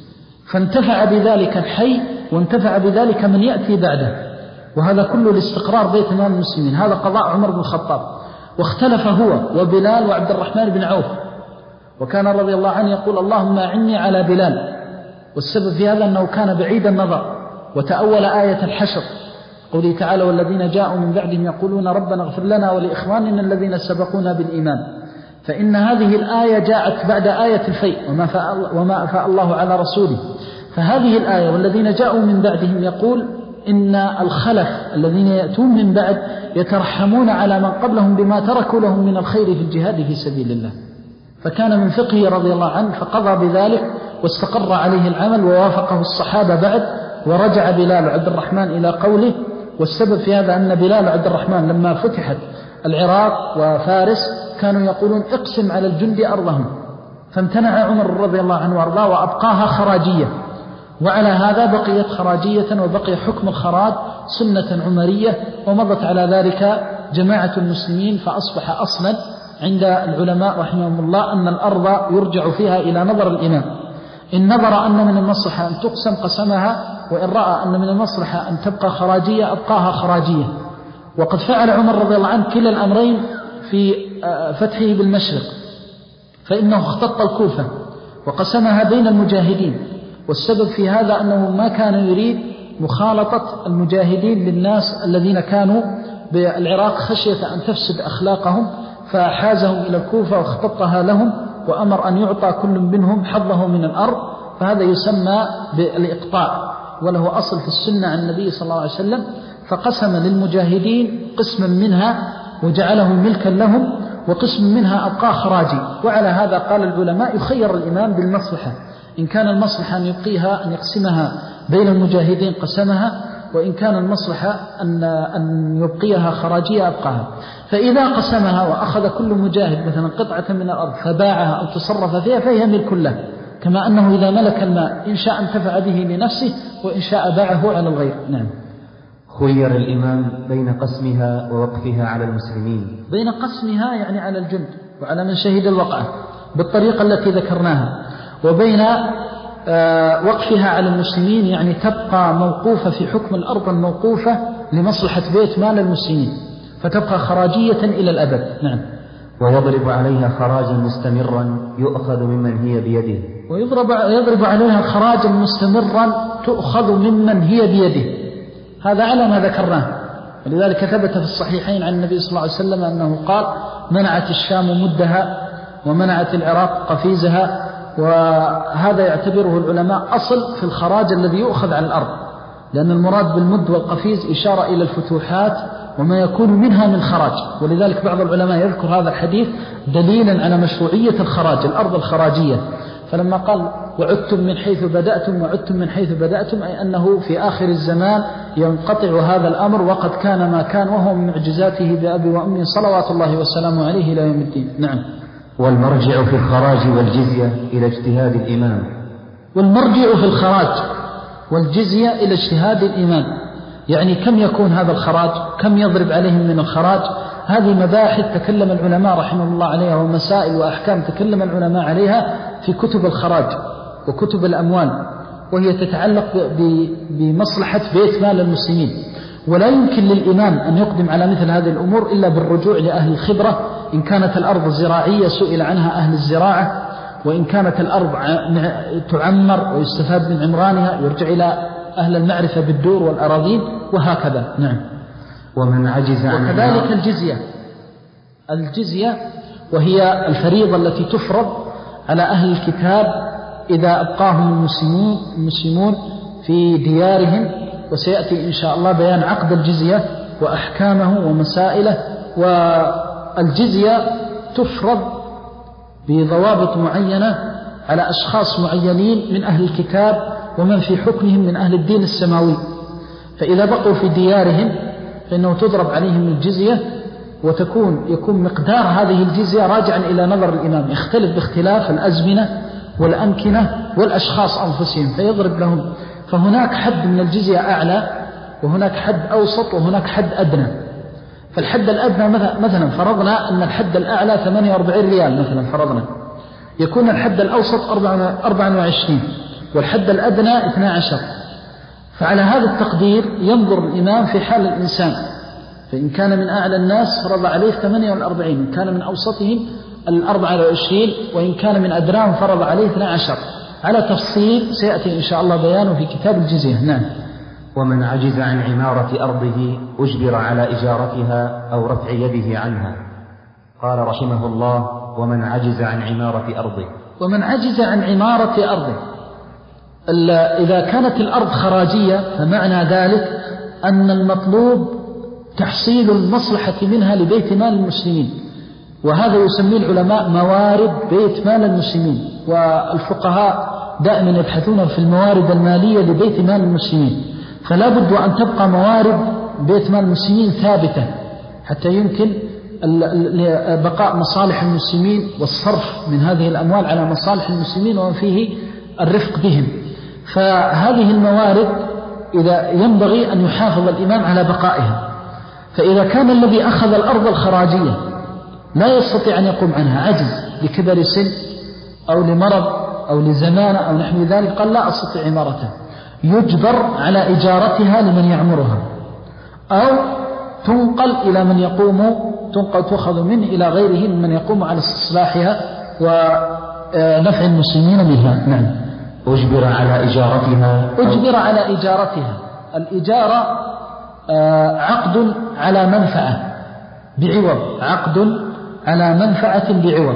فانتفع بذلك الحي وانتفع بذلك من يأتي بعده، وهذا كله لاستقرار بيت مال المسلمين. هذا قضاء عمر بن الخطاب. واختلف هو وبلال وعبد الرحمن بن عوف، وكان رضي الله عنه يقول اللهم أعني على بلال، والسبب في هذا أنه كان بعيد النظر وتأول آية الحشر قوله تعالى والذين جاءوا من بعدهم يقولون ربنا اغفر لنا ولإخواننا الذين سبقونا بالإيمان، فإن هذه الآية جاءت بعد آية الفيء وما فاء, وما أفاء الله على رسوله. فهذه الآية والذين جاءوا من بعدهم يقول إن الخلف الذين يأتون من بعد يترحمون على من قبلهم بما تركوا لهم من الخير في الجهاد في سبيل الله. فكان من فقهه رضي الله عنه فقضى بذلك واستقر عليه العمل ووافقه الصحابة بعد، ورجع بلال وعبد الرحمن إلى قوله. والسبب في هذا أن بلال وعبد الرحمن لما فتحت العراق وفارس كانوا يقولون اقسم على الجند أرضهم، فامتنع عمر رضي الله عنه وارضاه وأبقاها خراجية، وعلى هذا بقيت خراجية وبقي حكم الخراج سنة عمرية، ومضت على ذلك جماعة المسلمين، فأصبح أصلا عند العلماء رحمهم الله أن الأرض يرجع فيها إلى نظر الإمام، إن نظر أن من المصلحة أن تقسم قسمها، وإن رأى أن من المصلحة أن تبقى خراجية أبقاها خراجية. وقد فعل عمر رضي الله عنه كلا الأمرين في فتحه بالمشرق، فإنه اختط الكوفة وقسمها بين المجاهدين، والسبب في هذا أنه ما كان يريد مخالطة المجاهدين للناس الذين كانوا بالعراق خشية أن تفسد أخلاقهم، فحازهم إلى الكوفة واختطها لهم، وأمر أن يعطى كل منهم حظه من الأرض، فهذا يسمى بالإقطاع، وله أصل في السنة عن النبي صلى الله عليه وسلم. فقسم للمجاهدين قسما منها وجعله ملكا لهم، وقسم منها أبقى خراجي. وعلى هذا قال العلماء يخير الإمام بالمصلحة، إن كان المصلحة أن يبقيها أن يقسمها بين المجاهدين قسمها، وإن كان المصلحة أن أن يبقيها خراجية أبقاها. فإذا قسمها وأخذ كل مجاهد مثلا قطعة من الأرض فباعها أو تصرف فيها فهي ملك له، كما أنه إذا ملك الماء إن شاء انتفع به لنفسه وإن شاء باعه على الغير. نعم. خير الإمام بين قسمها ووقفها على المسلمين. بين قسمها يعني على الجند وعلى من شهد الوقعة بالطريقة التي ذكرناها، وبين وقفها على المسلمين يعني تبقى موقوفة في حكم الأرض الموقوفة لمصلحة بيت مال المسلمين، فتبقى خراجية إلى الأبد. نعم. ويضرب عليها خراجا مستمرا يؤخذ ممن هي بيده. ويضرب يضرب عليها خراجا مستمرا تؤخذ ممن هي بيده، هذا على ما ذكرناه. ولذلك ثبت في الصحيحين عن النبي صلى الله عليه وسلم أنه قال منعت الشام مدها ومنعت العراق قفيزها، وهذا يعتبره العلماء أصل في الخراج الذي يؤخذ على الأرض، لأن المراد بالمد والقفيز إشارة إلى الفتوحات وما يكون منها من خراج. ولذلك بعض العلماء يذكر هذا الحديث دليلا على مشروعية الخراج، الأرض الخراجية. فلما قال وعدتم من حيث بدأتم وعدتم من حيث بدأتم، أي أنه في آخر الزمان ينقطع هذا الأمر، وقد كان ما كان، وهو من معجزاته بأبي وأمي صلوات الله وسلامه عليه إلى يوم الدين. نعم. والمرجع في الخراج والجزية إلى اجتهاد الإمام. والمرجع في الخراج والجزية إلى اجتهاد الإمام، يعني كم يكون هذا الخراج، كم يضرب عليهم من الخراج. هذه مباحث تكلم العلماء رحمه الله عليها، ومسائل وأحكام تكلم العلماء عليها في كتب الخراج وكتب الأموال، وهي تتعلق بمصلحة بيت مال المسلمين. ولا يمكن للإمام أن يقدم على مثل هذه الأمور إلا بالرجوع لأهل الخبرة. إن كانت الأرض زراعية سئل عنها أهل الزراعة، وإن كانت الأرض تعمر ويستفاد من عمرانها يرجع إلى أهل المعرفة بالدور والأراضين، وهكذا. نعم. ومن عجز عن وكذلك الجزية الجزية وهي الفريضة التي تفرض على أهل الكتاب إذا أبقاهم المسلمون, المسلمون في ديارهم، وسيأتي إن شاء الله بيان عقد الجزية وأحكامه ومسائله. والجزية تفرض بضوابط معينة على أشخاص معينين من أهل الكتاب ومن في حكمهم من أهل الدين السماوي، فإذا بقوا في ديارهم فإنه تضرب عليهم الجزية، وتكون يكون مقدار هذه الجزية راجعا إلى نظر الإمام، يختلف باختلاف الأزمنة والأمكنة والأشخاص أنفسهم، فيضرب لهم. فهناك حد من الجزية أعلى وهناك حد أوسط وهناك حد أدنى. فالحد الأدنى مثلا فرضنا أن الحد الأعلى ثمانية وأربعين ريال مثلا فرضنا، يكون الحد الأوسط أربعة وعشرين والحد الأدنى اثنا عشر. فعلى هذا التقدير ينظر الإمام في حال الإنسان، فإن كان من أعلى الناس فرض عليه ثمانية وأربعين، إن كان من أوسطهم الأربعة وعشرين، وإن كان من أدناهم فرض عليه اثنا عشر، على تفصيل سيأتي إن شاء الله بيانه في كتاب الجزية. نعم. ومن عجز عن عمارة أرضه أجبر على إجارتها أو رفع يده عنها. قال رحمه الله: ومن عجز عن عمارة أرضه. ومن عجز عن عمارة أرضه، إذا كانت الأرض خراجية فمعنى ذلك أن المطلوب تحصيل المصلحة منها لبيت مال المسلمين، وهذا يسميه العلماء موارد بيت مال المسلمين، والفقهاء دائما يبحثون في الموارد المالية لبيت مال المسلمين. فلا بد أن تبقى موارد بيت مال المسلمين ثابتة حتى يمكن بقاء مصالح المسلمين والصرف من هذه الأموال على مصالح المسلمين وفيه الرفق بهم. فهذه الموارد إذا ينبغي أن يحافظ الإمام على بقائها. فإذا كان الذي أخذ الأرض الخراجية لا يستطيع أن يقوم عنها، عجز لكبر سن أو لمرض أو لزمان أو نحو ذلك، قال لا أستطيع عمارتها، يجبر على إجارتها لمن يعمرها، أو تنقل إلى من يقوم تنقل تأخذ منه إلى غيره من يقوم على استصلاحها ونفع المسلمين منها. نعم. أجبر على إجارتها. أجبر على إجارتها. الإجارة عقد على منفعة بعوض، عقد على منفعة بعوض.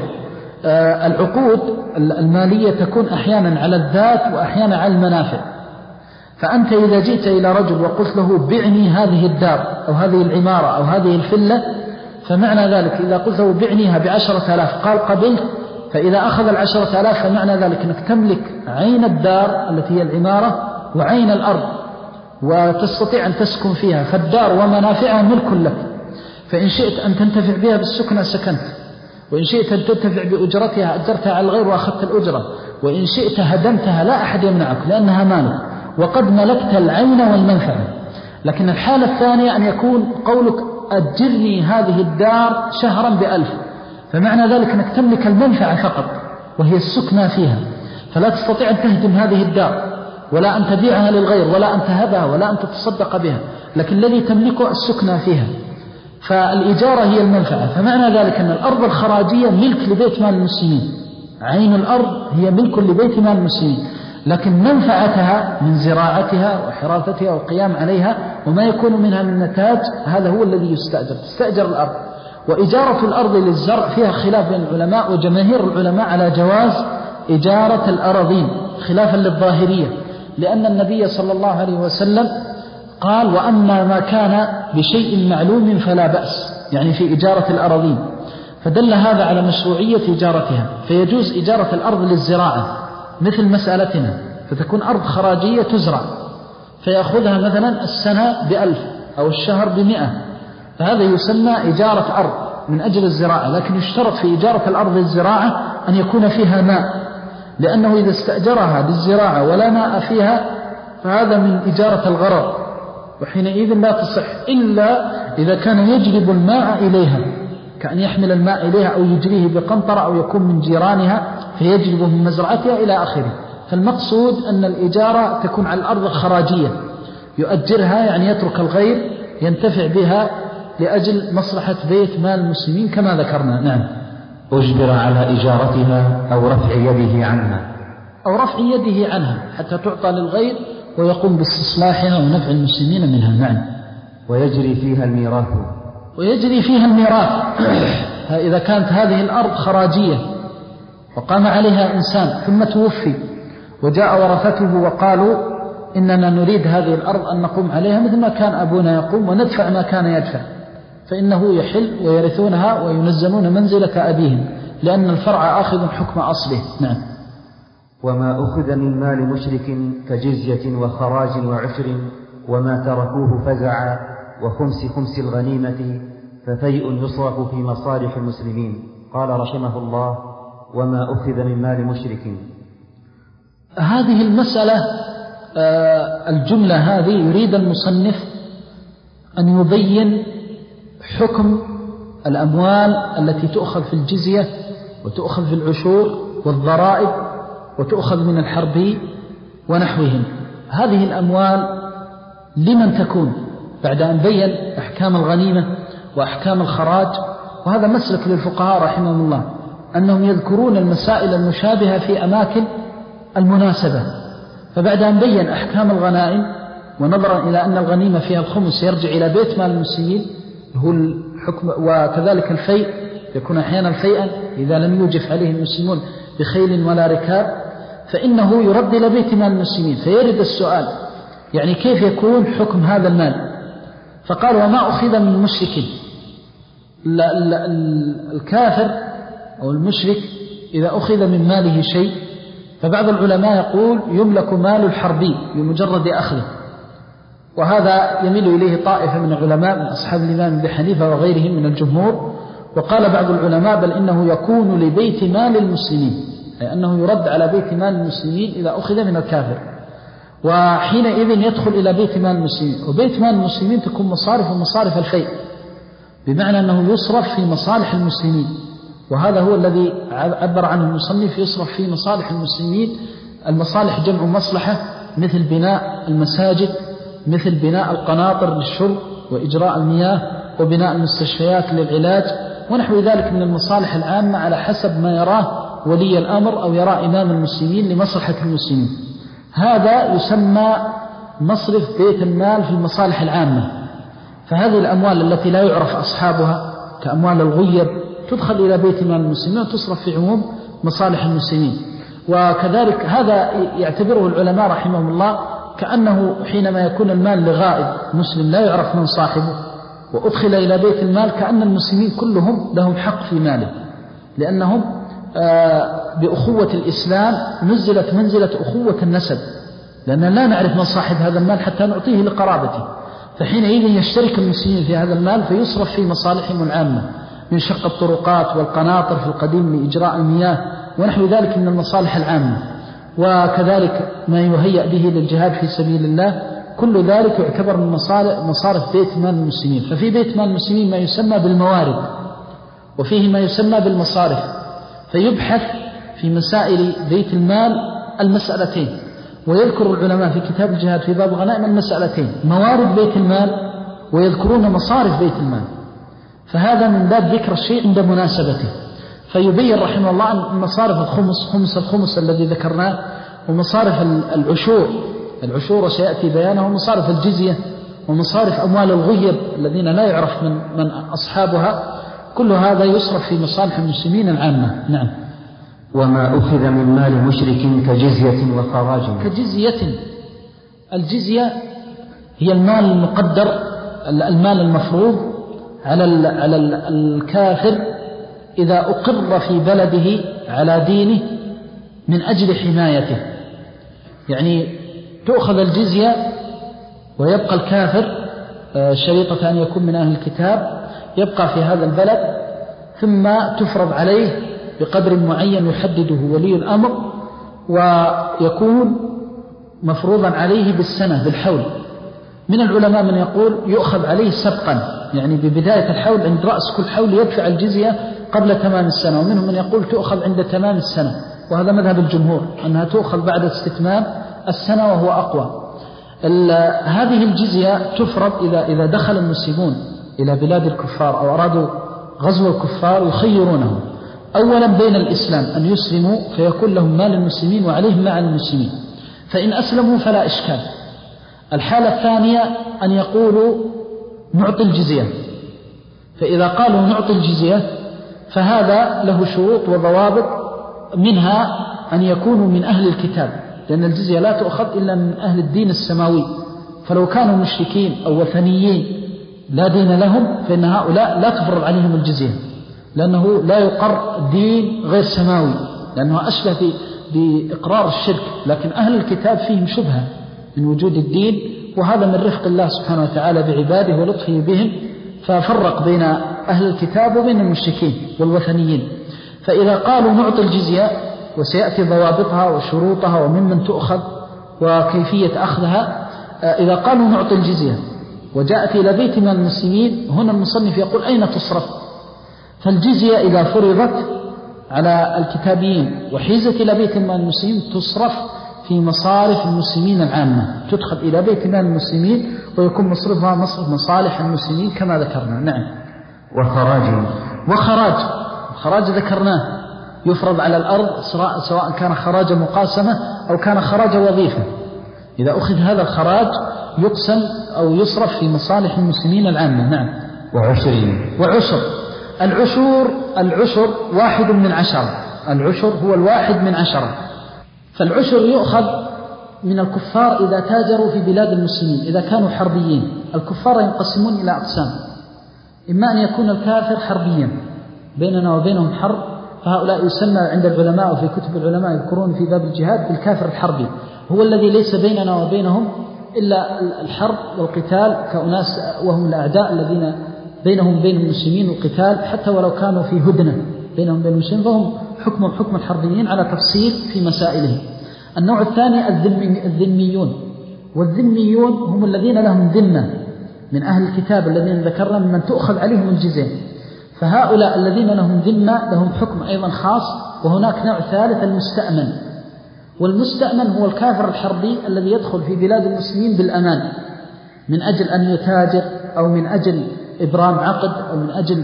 العقود المالية تكون أحيانا على الذات وأحيانا على المنافع. فأنت إذا جئت إلى رجل وقلت له بعني هذه الدار أو هذه العمارة أو هذه الفلة، فمعنى ذلك إذا قلت له بعنيها بعشرة آلاف قال قبلت، فإذا أخذ العشرة آلاف فمعنى ذلك أنك تملك عين الدار التي هي العمارة وعين الأرض وتستطيع أن تسكن فيها، فالدار ومنافعها ملك لك. فإن شئت أن تنتفع بها بالسكنة سكنت، وإن شئت أن تنتفع بأجرتها أجرتها على الغير وأخذت الأجرة، وإن شئت هدمتها لا أحد يمنعك لأنها مالك وقد ملكت العين والمنفعة. لكن الحالة الثانية أن يكون قولك أجرني هذه الدار شهرا بألف، فمعنى ذلك أنك تملك المنفعة فقط وهي السكنة فيها، فلا تستطيع أن تهدم هذه الدار ولا أن تبيعها للغير ولا أن تهبها ولا أن تتصدق بها، لكن الذي تملكه السكنة فيها. فالإجارة هي المنفعة. فمعنى ذلك أن الأرض الخراجية ملك لبيت مال المسلمين، عين الأرض هي ملك لبيت مال المسلمين، لكن منفعتها من زراعتها وحراثتها والقيام عليها وما يكون منها من نتاج هذا هو الذي يستأجر، تستأجر الأرض. وإجارة الأرض للزرع فيها خلاف بين العلماء، وجماهير العلماء على جواز إجارة الأراضين خلافا للظاهرية، لأن النبي صلى الله عليه وسلم قال: وأما ما كان بشيء معلوم فلا بأس، يعني في إجارة الأراضين، فدل هذا على مشروعية إجارتها. فيجوز إجارة الأرض للزراعة مثل مسألتنا، فتكون أرض خراجية تزرع فيأخذها مثلا السنة بألف أو الشهر بمئة، فهذا يسمى إجارة أرض من أجل الزراعة. لكن يشترط في إجارة الأرض للزراعة أن يكون فيها ماء، لأنه إذا استأجرها للزراعة ولا ماء فيها فهذا من إجارة الغرض، وحينئذ لا تصح إلا إذا كان يجلب الماء إليها، كأن يحمل الماء إليها أو يجريه بقنطرة أو يكون من جيرانها فيجلبه من مزرعتها إلى آخره. فالمقصود أن الإجارة تكون على الأرض الخراجية، يؤجرها يعني يترك الغير ينتفع بها لأجل مصلحة بيت مال المسلمين كما ذكرنا. نعم. أجبر على إجارتها أو رفع يده عنها، أو رفع يده عنها حتى تعطى للغير ويقوم باستصلاحها ونفع المسلمين منها. نعم. ويجري فيها الميراث، ويجري فيها الميراث إذا كانت هذه الأرض خراجية وقام عليها إنسان ثم توفي وجاء ورثته وقالوا إننا نريد هذه الأرض أن نقوم عليها مثل ما كان أبونا يقوم وندفع ما كان يدفع، فإنه يحل ويرثونها وينزلون منزلة أبيهم، لأن الفرع آخذ حكم أصله. نعم. وما أخذ من مال مشرك كجزية وخراج وعشر وما تركوه فزع وخمس خمس الغنيمة ففيء يصرف في مصالح المسلمين. قال رحمه الله: وما أخذ من مال مشرك. هذه المسألة الجملة هذه يريد المصنف أن يبين حكم الأموال التي تؤخذ في الجزية وتؤخذ في العشور والضرائب وتؤخذ من الحربي ونحوهم. هذه الأموال لمن تكون بعد أن بين أحكام الغنيمة وأحكام الخراج؟ وهذا مسلك للفقهاء رحمهم الله، أنهم يذكرون المسائل المشابهة في أماكن المناسبة. فبعد أن بين أحكام الغنائم ونظرا إلى أن الغنيمة فيها الخمس يرجع إلى بيت مال المسلمين هو الحكم، وكذلك الفيء يكون أحيانا فيئا إذا لم يوجف عليه المسلمون بخيل ولا ركاب فإنه يرد إلى بيت مال المسلمين. فيرد السؤال يعني كيف يكون حكم هذا المال؟ فقال وما أخذ من مشرك. الكافر أو المشرك إذا أخذ من ماله شيء فبعض العلماء يقول يملك مال الحربي بمجرد أخذه، وهذا يميل إليه طائفة من العلماء من أصحاب الإمام أبي حنيفة وغيرهم من الجمهور. وقال بعض العلماء بل إنه يكون لبيت مال المسلمين، أي أنه يرد على بيت مال المسلمين إذا أخذ من الكافر، وحينئذ يدخل إلى بيت مال المسلمين. وبيت مال المسلمين تكون مصارف ومصارف الفيء، بمعنى أنه يصرف في مصالح المسلمين، وهذا هو الذي عبر عنه المصنف يصرف في مصالح المسلمين. المصالح جمع مصلحة، مثل بناء المساجد، مثل بناء القناطر للشرب وإجراء المياه، وبناء المستشفيات للعلاج ونحو ذلك من المصالح العامة على حسب ما يراه ولي الأمر أو يرى إمام المسلمين لمصلحة المسلمين. هذا يسمى مصرف بيت المال في المصالح العامة. فهذه الأموال التي لا يعرف أصحابها كأموال الغيب تدخل إلى بيت مال المسلمين وتصرف في عموم مصالح المسلمين. وكذلك هذا يعتبره العلماء رحمهم الله كأنه حينما يكون المال لغائب مسلم لا يعرف من صاحبه وأدخل إلى بيت المال كأن المسلمين كلهم لهم حق في ماله، لأنهم بأخوة الإسلام نزلت منزلة أخوة النسب، لأننا لا نعرف من صاحب هذا المال حتى نعطيه لقرابته. فحينئذ يشترك المسلمين في هذا المال فيصرف في مصالحهم العامة من شق الطرقات والقناطر في القديم لإجراء المياه ونحو ذلك من المصالح العامة، وكذلك ما يهيأ به للجهاد في سبيل الله. كل ذلك يعتبر من مصارف بيت مال المسلمين. ففي بيت مال المسلمين ما يسمى بالموارد وفيه ما يسمى بالمصارف، فيبحث في مسائل بيت المال المسألتين. ويذكر العلماء في كتاب الجهاد في باب الغنائم المسألتين، موارد بيت المال ويذكرون مصارف بيت المال. فهذا من باب ذكر الشيء عند مناسبته. فيبين رحمه الله أن مصارف الخمس، خمس الخمس الذي ذكرناه، ومصارف العشور العشور وسيأتي بيانه، ومصارف الجزية، ومصارف أموال الغيب الذين لا يعرف من, من أصحابها، كل هذا يصرف في مصالح المسلمين العامة. نعم. وما أخذ من مال مشرك كجزية وخراج. كجزية، الجزية هي المال المقدر، المال المفروض على على الكافر إذا أقر في بلده على دينه من أجل حمايته. يعني تأخذ الجزية ويبقى الكافر شريطة أن يكون من أهل الكتاب، يبقى في هذا البلد، ثم تفرض عليه بقدر معين يحدده ولي الأمر، ويكون مفروضا عليه بالسنة بالحول. من العلماء من يقول يؤخذ عليه سبقا، يعني ببداية الحول عند رأس كل حول يدفع الجزية قبل تمام السنة، ومنهم من يقول تؤخذ عند تمام السنة، وهذا مذهب الجمهور أنها تؤخذ بعد استتمام السنة وهو أقوى. هذه الجزية تفرض إذا إذا دخل المسلمون إلى بلاد الكفار أو أرادوا غزو الكفار، يخيرونهم أولا بين الإسلام أن يسلموا فيكون لهم مال المسلمين وعليهم مع المسلمين، فإن أسلموا فلا إشكال. الحالة الثانية أن يقولوا نعطي الجزية، فإذا قالوا نعطي الجزية فهذا له شروط وضوابط، منها أن يكونوا من أهل الكتاب، لأن الجزية لا تؤخذ إلا من أهل الدين السماوي. فلو كانوا مشركين أو وثنيين لا دين لهم فإن هؤلاء لا تفرض عليهم الجزية، لأنه لا يقر دين غير سماوي، لأنه أشبه بإقرار الشرك. لكن أهل الكتاب فيهم شبهة من وجود الدين، وهذا من رفق الله سبحانه وتعالى بعباده ولطفه بهم، ففرق بين أهل الكتاب وبين المشركين والوثنيين. فإذا قالوا نعطي الجزية، وسيأتي ضوابطها وشروطها وممن تؤخذ وكيفية أخذها، إذا قالوا نعطي الجزية وجاءت إلى بيت من المسلمين، هنا المصنف يقول أين تصرف؟ فالجزية إذا فرضت على الكتابيين وحيزت إلى بيت من المسلمين تصرف في مصارف المسلمين العامة، تدخل إلى بيت من المسلمين ويكون مصرفها مصرف مصالح المسلمين كما ذكرنا. نعم. وخراج وخراج خراج ذكرناه يفرض على الأرض سواء كان خراج مقاسمة أو كان خراج وظيفة. إذا أخذ هذا الخراج يقسم أو يصرف في مصالح المسلمين العامة. نعم. وعشر وعشر العشور العشر واحد من عشرة، العشر هو الواحد من عشرة. فالعشر يؤخذ من الكفار إذا تاجروا في بلاد المسلمين، إذا كانوا حربيين. الكفار ينقسمون إلى أقسام، إما أن يكون الكافر حربيا بيننا وبينهم حرب، فهؤلاء يسمى عند العلماء وفي كتب العلماء يذكرون في باب الجهاد بالكافر الحربي، هو الذي ليس بيننا وبينهم إلا الحرب والقتال كأناس وهم الأعداء الذين بينهم بين المسلمين القتال، حتى ولو كانوا في هدنة بينهم بين المسلمين فهم حكم حكم الحربيين على تفصيل في مسائلهم. النوع الثاني الذميون، والذميون هم الذين لهم ذمة من أهل الكتاب الذين ذكرنا ممن تؤخذ عليهم الجزية، فهؤلاء الذين لهم ذمة لهم حكم أيضا خاص. وهناك نوع ثالث المستأمن، والمستأمن هو الكافر الحربي الذي يدخل في بلاد المسلمين بالأمان من أجل أن يتاجر أو من أجل إبرام عقد أو من أجل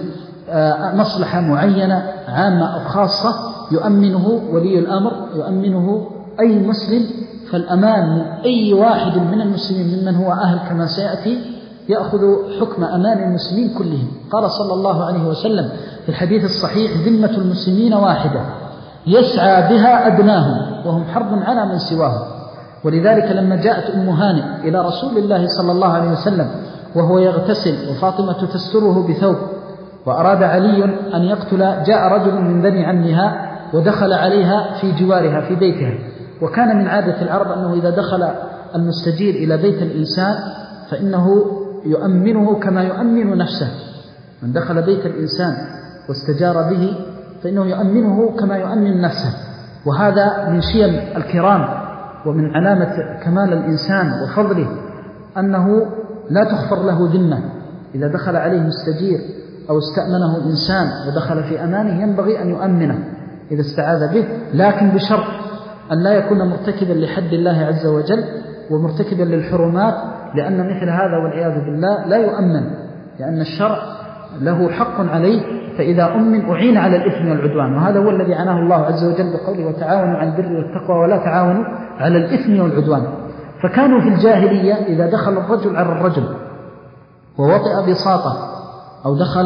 مصلحة معينة عامة أو خاصة يؤمنه ولي الأمر، يؤمنه أي مسلم. فالأمان من أي واحد من المسلمين ممن هو أهل كما سيأتي يأخذ حكم أمان المسلمين كلهم. قال صلى الله عليه وسلم في الحديث الصحيح: ذمة المسلمين واحدة يسعى بها أدناهم وهم حرب على من سواهم. ولذلك لما جاءت أم هانئ إلى رسول الله صلى الله عليه وسلم وهو يغتسل وفاطمة تستره بثوب، وأراد علي أن يقتل، جاء رجل من بني عمها ودخل عليها في جوارها في بيتها. وكان من عادة العرب أنه إذا دخل المستجير إلى بيت الإنسان فإنه يؤمنه كما يؤمن نفسه. من دخل بيت الإنسان واستجار به فإنه يؤمنه كما يؤمن نفسه، وهذا من شيم الكرام ومن علامة كمال الإنسان وفضله أنه لا تخفر له ذمة. إذا دخل عليه مستجير أو استأمنه إنسان ودخل في أمانه ينبغي أن يؤمنه إذا استعاذ به، لكن بشرط أن لا يكون مرتكبا لحد الله عز وجل ومرتكبا للحرمات، لأن مثل هذا والعياذ بالله لا يؤمن، لأن الشرع له حق عليه، فإذا أمن أعين على الإثم والعدوان. وهذا هو الذي عناه الله عز وجل بقوله: وتعاونوا على البر والتقوى ولا تعاونوا على الإثم والعدوان. فكانوا في الجاهلية إذا دخل الرجل على الرجل ووطئ بساطة أو دخل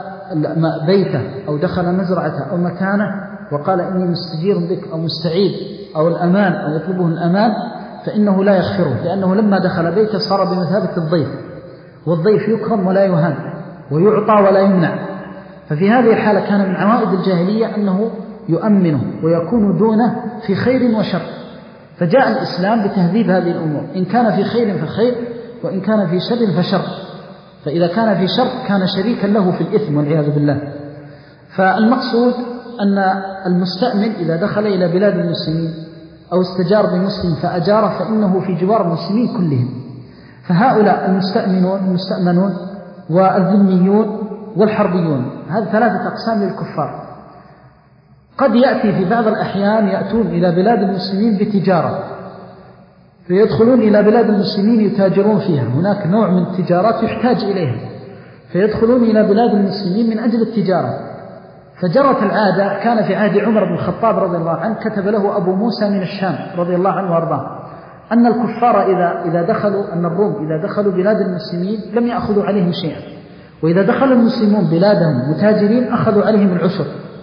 بيته أو دخل مزرعته أو مكانه وقال إني مستجير بك أو مستعيد أو الأمان أو يطلبه الأمان، فإنه لا يغفره، لأنه لما دخل بيته صار بمثابة الضيف، والضيف يكرم ولا يهان ويعطى ولا يمنع. ففي هذه الحالة كان من عوائد الجاهلية أنه يؤمنه ويكون دونه في خير وشر. فجاء الإسلام بتهذيب هذه الأمور، إن كان في خير فخير وإن كان في شر فشر. فإذا كان في شر كان شريكا له في الإثم والعياذ بالله. فالمقصود أن المستأمن إذا دخل إلى بلاد المسلمين أو استجار بمسلم فأجاره فإنه في جوار المسلمين كلهم. فهؤلاء المستأمنون المستأمنون والذميون والحربيون، هذه ثلاثة أقسام للكفار. قد يأتي في بعض الأحيان يأتون إلى بلاد المسلمين بتجارة، فيدخلون إلى بلاد المسلمين يتاجرون فيها، هناك نوع من التجارات يحتاج إليها، فيدخلون إلى بلاد المسلمين من أجل التجارة. فجرت العادة، كان في عهد عمر بن الخطاب رضي الله عنه كتب له أبو موسى من الشام رضي الله عنه وارضاه أن الكفار إذا, إذا دخلوا أن الروم إذا دخلوا بلاد المسلمين لم يأخذوا عليهم شيئا، وإذا دخل المسلمون بلادهم متاجرين أخذوا عليهم العشر.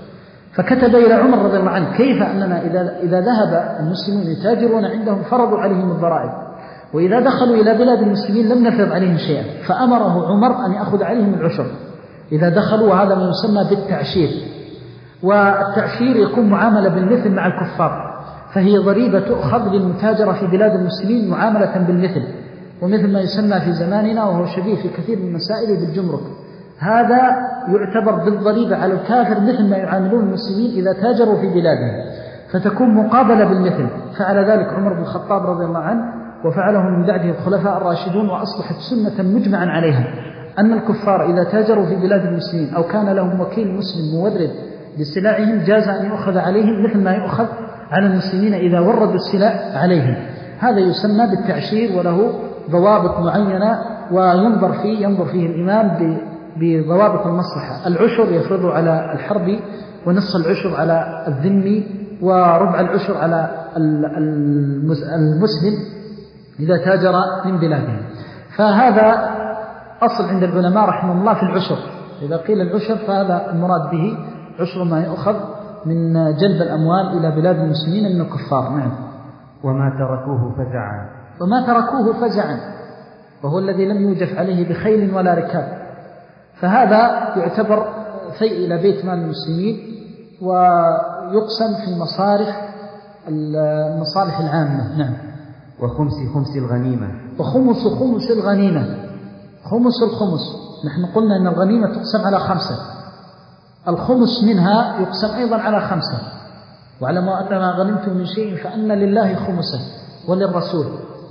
فكتب إلى عمر رضي الله عنه: كيف أننا إذا, إذا ذهب المسلمون يتاجرون عندهم فرضوا عليهم الضرائب، وإذا دخلوا إلى بلاد المسلمين لم نفرض عليهم شيئا. فأمره عمر أن يأخذ عليهم العشر إذا دخلوا، وهذا ما يسمى بالتعشير. والتعشير يكون معاملة بالمثل مع الكفار، فهي ضريبة تؤخذ للمتاجرة في بلاد المسلمين معاملة بالمثل، ومثل ما يسمى في زماننا وهو شبيه في كثير من مسائل بالجمرك. هذا يعتبر بالضريبة على الكافر مثل ما يعاملون المسلمين إذا تاجروا في بلادهم، فتكون مقابلة بالمثل. فعلى ذلك عمر بن الخطاب رضي الله عنه وفعله من بعده الخلفاء الراشدون، وأصبحت سنة مجمعا عليها أن الكفار إذا تاجروا في بلاد المسلمين أو كان لهم وكيل مسلم مورد لسلاعهم جاز أن يؤخذ عليهم مثل ما يؤخذ على المسلمين إذا وردوا السلاع عليهم. هذا يسمى بالتعشير وله ضوابط معينة وينظر فيه ينظر فيه الإمام بضوابط المصلحة. العشر يفرض على الحرب، ونصف العشر على الذمي، وربع العشر على المسلم إذا تاجر من بلاده. فهذا أصل عند العلماء رحمه الله في العشر. إذا قيل العشر فهذا المراد به عشر ما يؤخذ من جلب الأموال إلى بلاد المسلمين من الكفار. نعم. وما تركوه فزعا وما تركوه فزعا وهو الذي لم يوجف عليه بخيل ولا ركاب، فهذا يعتبر فيء إلى بيت مال المسلمين ويقسم في مصارف المصالح العامة. نعم. وخمس خمس الغنيمة وخمس خمس الغنيمة خمس الخمس. نحن قلنا أن الغنيمة تقسم على خمسة، الخمس منها يقسم أيضا على خمسة. واعلموا أن ما غنمتم من شيء فأن لله خمسه وللرسول.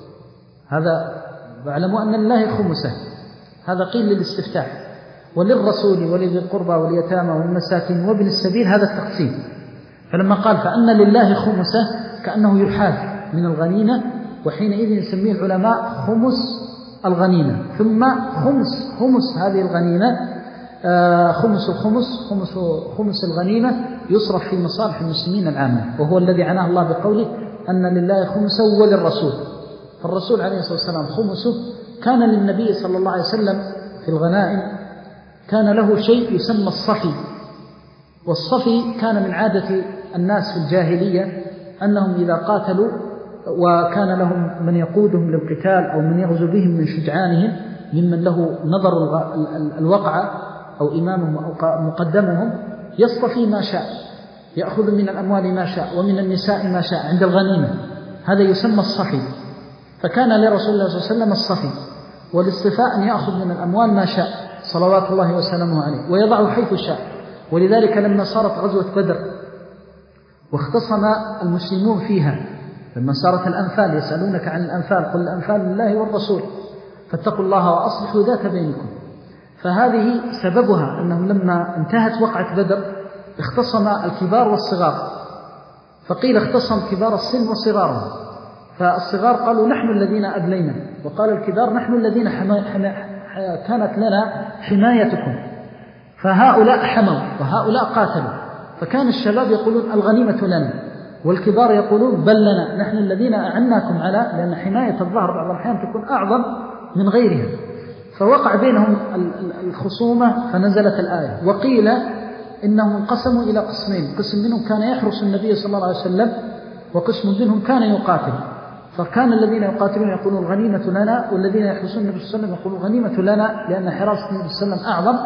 هذا واعلموا أن لله خمسه، هذا قيل للاستفتاح، وللرسول ولذي القربى واليتامى والمساكين وابن السبيل، هذا التقسيم. فلما قال فأن لله خمسه كأنه يحاذ من الغنيمة، وحينئذ يسميه العلماء خمس الغنيمة. ثم خمس خمس هذه الغنيمة آه خمس الخمس خمس خمس الغنيمة يصرف في مصالح المسلمين العامة، وهو الذي عناه الله بقوله أن لله خمسه وللرسول. فالرسول عليه الصلاة والسلام خمسه كان للنبي صلى الله عليه وسلم في الغنائم كان له شيء يسمى الصفي. والصفي كان من عادة الناس في الجاهلية أنهم إذا قاتلوا وكان لهم من يقودهم للقتال أو من يغزو بهم من شجعانهم ممن له نظر الوقعة أو إمامهم أو مقدمهم، يصطفي ما شاء، يأخذ من الأموال ما شاء ومن النساء ما شاء عند الغنيمة، هذا يسمى الصفي. فكان لرسول الله صلى الله عليه وسلم الصفي، والاصطفاء أن يأخذ من الأموال ما شاء صلوات الله وسلامه عليه ويضع حيث شاء. ولذلك لما صارت غزوة بدر واختصم المسلمون فيها، لما صارت الأنفال يسألونك عن الأنفال قل الأنفال لله والرسول فاتقوا الله وأصلحوا ذات بينكم، فهذه سببها أنهم لما انتهت وقعة بدر اختصم الكبار والصغار، فقيل اختصم كبار السن وصغارهم، فالصغار قالوا نحن الذين أدلينا، وقال الكبار نحن الذين حما... حما... كانت لنا حمايتكم، فهؤلاء حموا وهؤلاء قاتلوا. فكان الشباب يقولون الغنيمة لنا، والكبار يقولون بل لنا نحن الذين أعناكم على، لأن حماية الظهر بعض الأحيان تكون أعظم من غيرها. فوقع بينهم الخصومة فنزلت الآية. وقيل إنهم انقسموا إلى قسمين، قسم منهم كان يحرس النبي صلى الله عليه وسلم وقسم منهم كان يقاتل. فكان الذين يقاتلون يقولون الغنيمة لنا، والذين يحرسون النبي صلى الله عليه وسلم يقولون الغنيمة لنا، لأن حراسة النبي صلى الله عليه وسلم أعظم.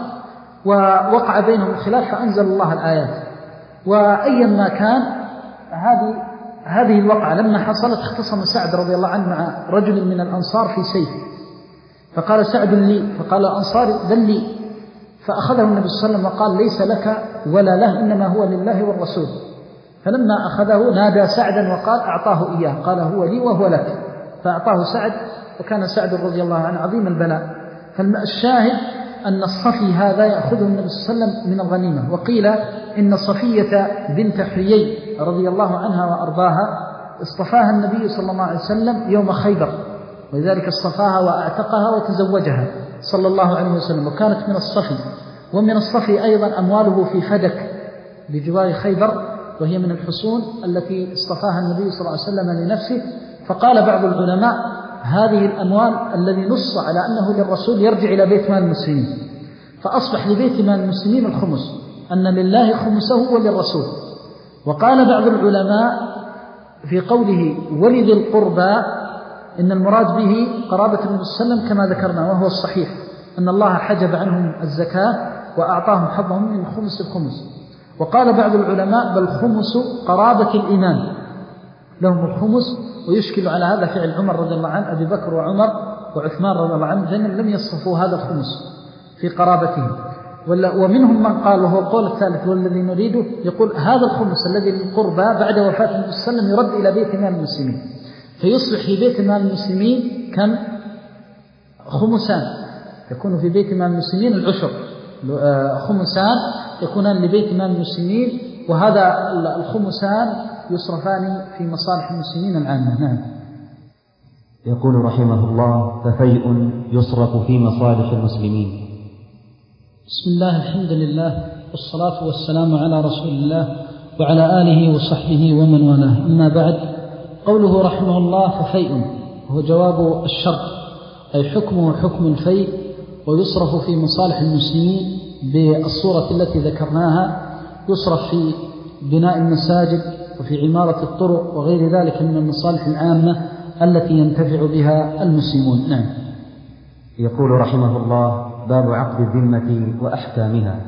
ووقع بينهم الخلاف فأنزل الله الآيات. وأيا ما كان هذه هذه الوقعة لما حصلت اختصم سعد رضي الله عنه مع رجل من الأنصار في سيف، فقال سعد لي، فقال الأنصار بل لي، فأخذه النبي صلى الله عليه وسلم وقال ليس لك ولا له إنما هو لله والرسول. فلما أخذه نادى سعدا وقال أعطاه إياه، قال هو لي وهو لك، فأعطاه سعد، وكان سعد رضي الله عنه عظيم البلاء. فالشاهد أن الصفي هذا يأخذه النبي صلى الله عليه وسلم من الغنيمة. وقيل إن صفية بنت حيي رضي الله عنها وأرضاها اصطفاها النبي صلى الله عليه وسلم يوم خيبر، ولذلك اصطفاها وأعتقها وتزوجها صلى الله عليه وسلم، وكانت من الصفي. ومن الصفي أيضا أمواله في فدك بجوار خيبر، وهي من الحصون التي اصطفاها النبي صلى الله عليه وسلم لنفسه. فقال بعض العلماء هذه الأموال الذي نص على أنه للرسول يرجع إلى بيت مال المسلمين، فأصبح لبيت مال المسلمين الخمس، أن لله خمسه وللرسول. وقال بعض العلماء في قوله ولذي القربى إن المراد به قرابة النبي صلى الله عليه وسلم كما ذكرنا، وهو الصحيح أن الله حجب عنهم الزكاة وأعطاهم حظهم من خمس الخمس. وقال بعض العلماء بل خمس قرابة الإمام لهم الخمس، ويشكل على هذا فعل عمر رضي الله عنه، أبي بكر وعمر وعثمان رضي الله عنه لم يصفوا هذا الخمس في قرابتهم. ومنهم من قال وهو القول الثالث والذي نريده، يقول هذا الخمس الذي للقربى بعد وفاة النبي صلى الله عليه وسلم يرد إلى بيت مال المسلمين. فيصبح في بيت مال المسلمين كم؟ خمسان، يكون في بيت مال المسلمين العشر، خمسان يكونان لبيت مال المسلمين، وهذا الخمسان يصرفان في مصالح المسلمين العامة. نعم. يقول رحمه الله: ففيء يصرف في مصالح المسلمين. بسم الله، الحمد لله، والصلاة والسلام على رسول الله وعلى آله وصحبه ومن والاه، أما بعد. قوله رحمه الله ففيء هو جواب الشرط، أي حكمه حكم الفيء، ويصرف في مصالح المسلمين بالصورة التي ذكرناها، يصرف في بناء المساجد وفي عمارة الطرق وغير ذلك من المصالح العامة التي ينتفع بها المسلمون. نعم. يقول رحمه الله: باب عقد الذمة وأحكامها.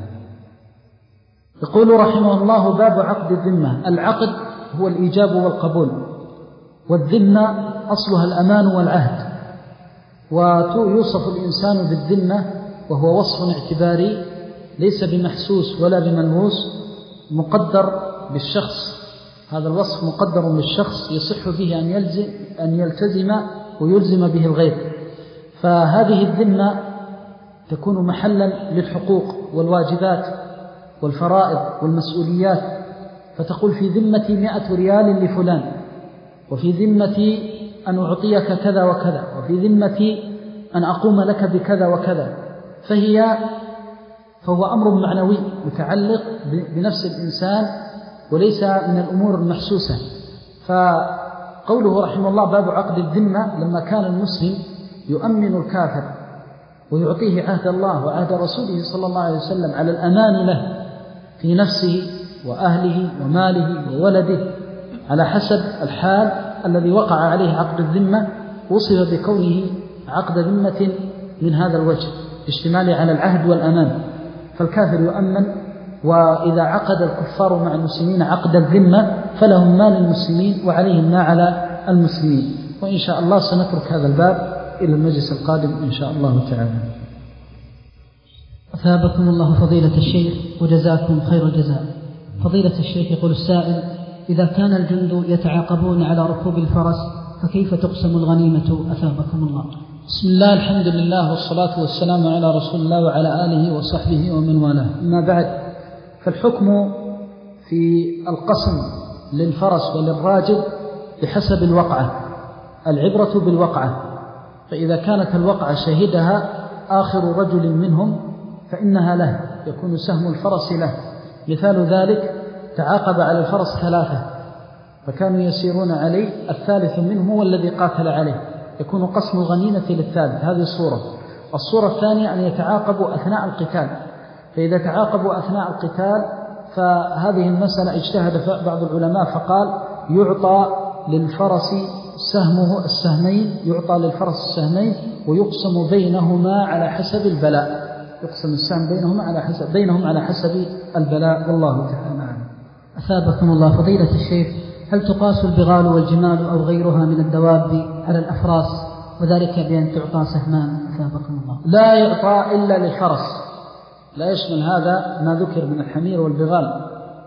يقول رحمه الله: باب عقد الذمة. العقد هو الإيجاب والقبول، والذمة أصلها الأمان والعهد، ويوصف الإنسان بالذمة وهو وصف اعتباري ليس بمحسوس ولا بملموس، مقدر بالشخص. هذا الوصف مقدر بالشخص يصح به أن يلزم أن يلتزم ويلزم به الغير. فهذه الذمة تكون محلا للحقوق والواجبات والفرائض والمسؤوليات، فتقول في ذمتي مئة ريال لفلان، وفي ذمتي أن أعطيك كذا وكذا، وفي ذمتي أن أقوم لك بكذا وكذا. فهي فهو أمر معنوي متعلق بنفس الإنسان وليس من الأمور المحسوسة. فقوله رحمه الله: باب عقد الذمة، لما كان المسلم يؤمن الكافر ويعطيه عهد الله وعهد رسوله صلى الله عليه وسلم على الأمان له في نفسه وأهله وماله وولده على حسب الحال الذي وقع عليه عقد الذمة، وصف بكونه عقد ذمة من هذا الوجه، اشتماله على العهد والأمان. فالكافر يؤمن، وإذا عقد الكفار مع المسلمين عقد الذمة فلهم ما للمسلمين وعليهم ما على المسلمين. وإن شاء الله سنترك هذا الباب إلى المجلس القادم إن شاء الله تعالى. أثابكم الله فضيلة الشيخ وجزاكم خير الجزاء. فضيلة الشيخ، يقول السائل: إذا كان الجند يتعاقبون على ركوب الفرس فكيف تقسم الغنيمة؟ أثابكم الله. بسم الله، الحمد لله، والصلاة والسلام على رسول الله وعلى آله وصحبه ومن والاه، أما بعد. فالحكم في القسم للفرس وللراجل بحسب الوقعة، العبرة بالوقعة. فإذا كانت الوقعة شهدها آخر رجل منهم فإنها له، يكون سهم الفرس له. مثال ذلك: تعاقب على الفرس ثلاثة فكانوا يسيرون عليه، الثالث منهم هو الذي قاتل عليه، يكون قسم الغنيمة للثالث. هذه الصورة. الصورة الثانية أن يتعاقبوا أثناء القتال، فإذا تعاقبوا أثناء القتال فهذه المسألة اجتهد بعض العلماء فقال: يعطى للفرس سهمه السهمين، يعطى للفرس السهمين ويقسم بينهما على حسب البلاء، يقسم السهم بينهما على حسب بينهم على حسب البلاء، والله تعالى أعلم. أثابكم الله فضيلة الشيخ، هل تقاس البغال والجمال أو غيرها من الدواب على الأفراس، وذلك بأن تعطى سهمان؟ أثابكم الله. لا يعطى إلا للفرس، لا يشمل هذا ما ذكر من الحمير والبغال.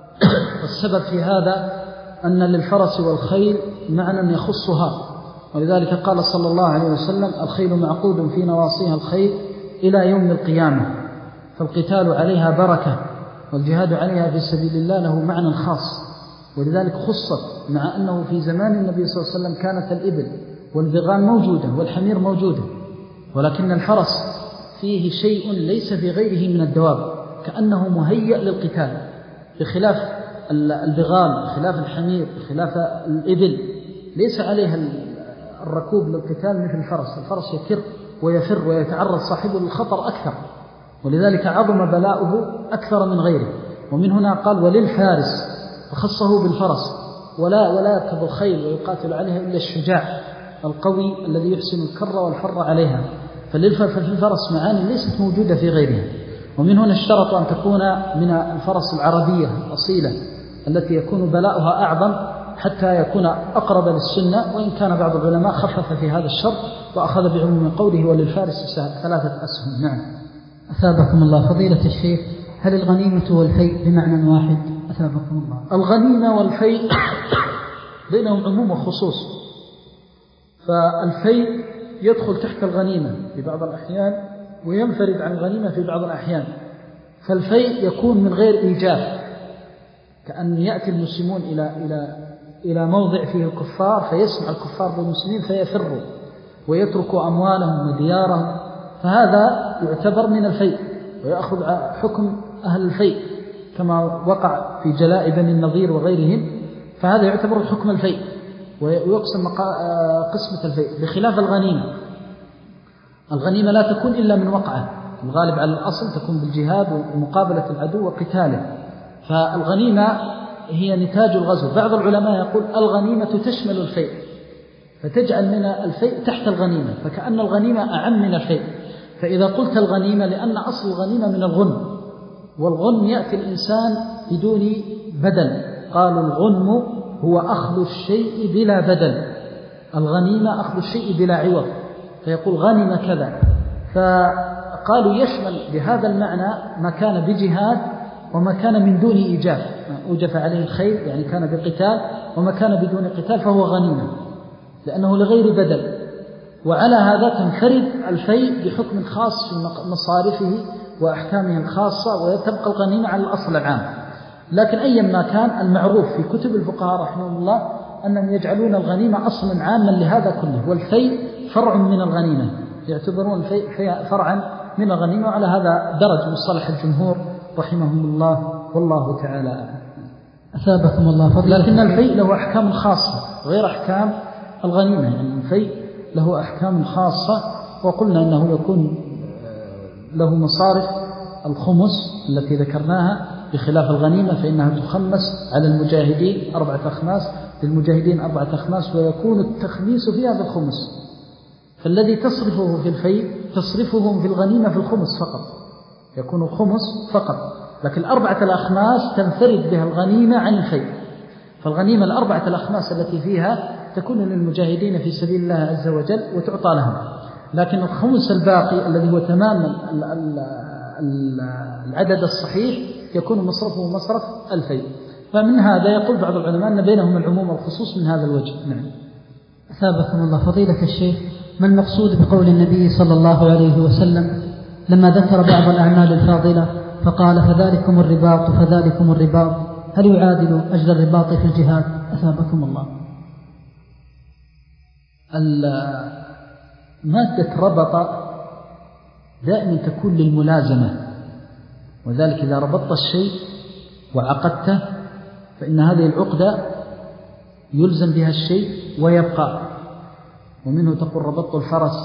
والسبب في هذا أن للفرس والخيل معنى يخصها، ولذلك قال صلى الله عليه وسلم: الخيل معقود في نواصيها الخير إلى يوم القيامة. فالقتال عليها بركة، والجهاد عليها في سبيل الله له معنى خاص، ولذلك خصت، مع أنه في زمان النبي صلى الله عليه وسلم كانت الإبل والبغال موجودة والحمير موجودة، ولكن الفرس فيه شيء ليس في غيره من الدواب، كأنه مهيأ للقتال، بخلاف البغال، بخلاف الحمير، بخلاف الإبل ليس عليها الركوب للقتال مثل الفرس. الفرس يكر ويفر ويتعرض صاحبه للخطر أكثر، ولذلك عظم بلاؤه أكثر من غيره. ومن هنا قال: وللفارس، فخصه بالفرس، ولا ولا يركب الخيل ويقاتل عليها إلا الشجاع القوي الذي يحسن الكر والفر عليها. فللفرس معاني ليست موجودة في غيرها. ومن هنا اشترط أن تكون من الفرس العربية الأصيلة التي يكون بلاؤها أعظم حتى يكون أقرب للسنة، وإن كان بعض العلماء خفف في هذا الشرط وأخذ بعموم قوله: وللفارس ثلاثة أسهم. نعم. أثابكم الله فضيلة الشيخ، هل الغنيمة والفيء بمعنى واحد؟ أثابكم الله. الغنيمة والفيء بينهم عموم وخصوص، فالفيء يدخل تحت الغنيمة في بعض الأحيان وينفرد عن الغنيمة في بعض الأحيان. فالفيء يكون من غير إيجاف، كأن يأتي المسلمون إلى إلى إلى موضع فيه الكفار فيسمع الكفار بالمسلمين فيفروا ويتركوا أموالهم وديارهم، فهذا يعتبر من الفيء ويأخذ حكم أهل الفيء كما وقع في جلاء بني النضير وغيرهم، فهذا يعتبر حكم الفيء ويقسم قسمة الفيء. بخلاف الغنيمة، الغنيمة لا تكون إلا من وقعة، الغالب على الأصل تكون بالجهاد ومقابلة العدو وقتاله، فالغنيمة هي نتاج الغزو. بعض العلماء يقول الغنيمة تشمل الفيء فتجعل من الفيء تحت الغنيمة، فكأن الغنيمة أعم من الفيء. فإذا قلت الغنيمة لأن أصل الغنيمة من الغنم، والغنم يأتي الإنسان بدون بدل، قالوا الغنم هو أخذ الشيء بلا بدل، الغنيمة أخذ الشيء بلا عوض، فيقول غنم كذا. فقالوا يشمل بهذا المعنى ما كان بجهاد وما كان من دون إيجاف، أوجف عليه الخير يعني كان بقتال، وما كان بدون قتال فهو غنيمة لأنه لغير بدل. وعلى هذا تنفرد الفيء بحكم خاص في مصارفه وأحكامه الخاصة، وتبقى الغنيمة على الأصل العام. لكن أيا ما كان، المعروف في كتب الفقهاء رحمه الله أنهم يجعلون الغنيمة أصلا عاما لهذا كله، والفيء فرع من الغنيمة، يعتبرون الفيء فرعا من الغنيمة، وعلى هذا درج مصطلح الجمهور رحمهم الله والله تعالى أعلم. أثابكم الله فضلا. لكن الفيء له أحكام خاصة غير أحكام الغنيمة، يعني الفيء له أحكام خاصة، وقلنا أنه يكون له مصارف الخمس التي ذكرناها، بخلاف الغنيمة فإنها تخمس على المجاهدين أربعة أخماس، للمجاهدين أربعة أخماس، ويكون التخميس فيها بالخمس. فالذي تصرفه في الفيء تصرفهم في الغنيمة في الخمس فقط، يكون الخمس فقط، لكن الأربعة الأخماس تنفرد بها الغنيمة عن الفيء. فالغنيمة الأربعة الأخماس التي فيها تكون للمجاهدين في سبيل الله عز وجل وتعطى لهم، لكن الخمس الباقي الذي هو تمام العدد الصحيح يكون مصرفه مصرف الفيء. فمن هذا يقول بعض العلماء أن بينهم العموم والخصوص من هذا الوجه. نعم. أثابكم الله فضيلة الشيخ، ما المقصود بقول النبي صلى الله عليه وسلم لما ذكر بعض الأعمال الفاضلة فقال فذلكم الرباط فذلكم الرباط، هل يعادل أجر الرباط في الجهاد؟ أثابكم الله. مادة ربط دائما تكون للملازمة، وذلك إذا ربطت الشيء وعقدته فإن هذه العقدة يلزم بها الشيء ويبقى، ومنه تقول ربطت الفرس،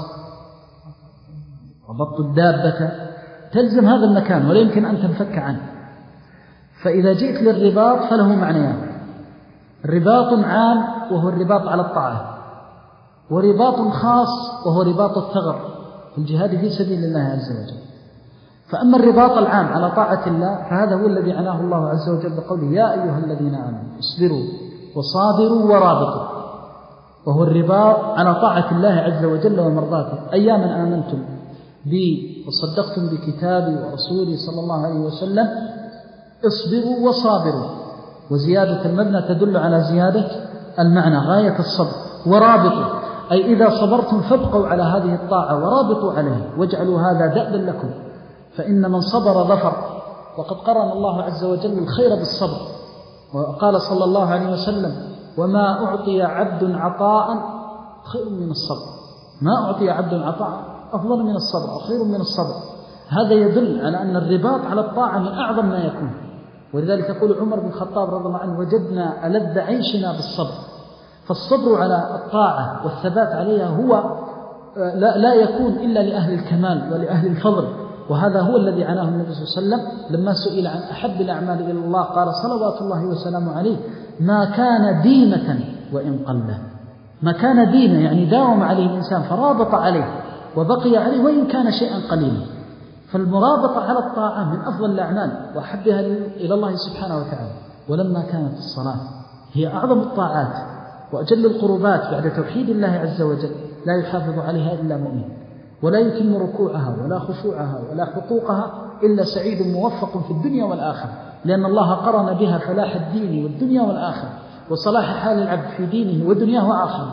ربطت الدابة، تلزم هذا المكان ولا يمكن أن تنفك عنه. فإذا جئت للرباط فله معنيان، رباط عام وهو الرباط على الطاعة، ورباط خاص وهو رباط الثغر في الجهاد في سبيل الله عز وجل. فأما الرباط العام على طاعة الله فهذا هو الذي عناه الله عز وجل بقوله يا أيها الذين آمنوا اصبروا وصابروا ورابطوا، وهو الرباط على طاعة الله عز وجل ومرضاته. أياما آمنتم بي وصدقتم بكتابي ورسولي صلى الله عليه وسلم اصبروا وصابروا، وزيادة المبنى تدل على زيادة المعنى غاية الصبر. ورابطوا أي إذا صبرتم فابقوا على هذه الطاعة ورابطوا عليها واجعلوا هذا دأبا لكم، فإن من صبر ظفر. وقد قرن الله عز وجل الخير بالصبر، وقال صلى الله عليه وسلم وما أعطي عبد عطاء خير من الصبر، ما أعطي عبد عطاء أفضل من الصبر أو خير من الصبر. هذا يدل على أن الرباط على الطاعة من أعظم ما يكون، ولذلك يقول عمر بن الخطاب رضي الله عنه وجدنا ألذ عيشنا بالصبر. فالصبر على الطاعة والثبات عليها هو لا, لا يكون إلا لأهل الكمال ولأهل الفضل، وهذا هو الذي عناه النبي صلى الله عليه وسلم لما سئل عن أحب الأعمال إلى الله قال صلوات الله وسلامه عليه ما كان ديمة وإن قل، ما كان ديمة يعني داوم عليه الإنسان فرابط عليه وبقي عليه وإن كان شيئا قليلا. فالمرابطة على الطاعة من أفضل الأعمال وأحبها إلى الله سبحانه وتعالى. ولما كانت الصلاة هي أعظم الطاعات وأجل القربات بعد توحيد الله عز وجل لا يحافظ عليها إلا مؤمن، ولا يتم ركوعها ولا خشوعها ولا حقوقها إلا سعيد موفق في الدنيا والآخرة، لأن الله قرن بها فلاح الدين والدنيا والآخرة وصلاح حال العبد في دينه ودنياه وآخره.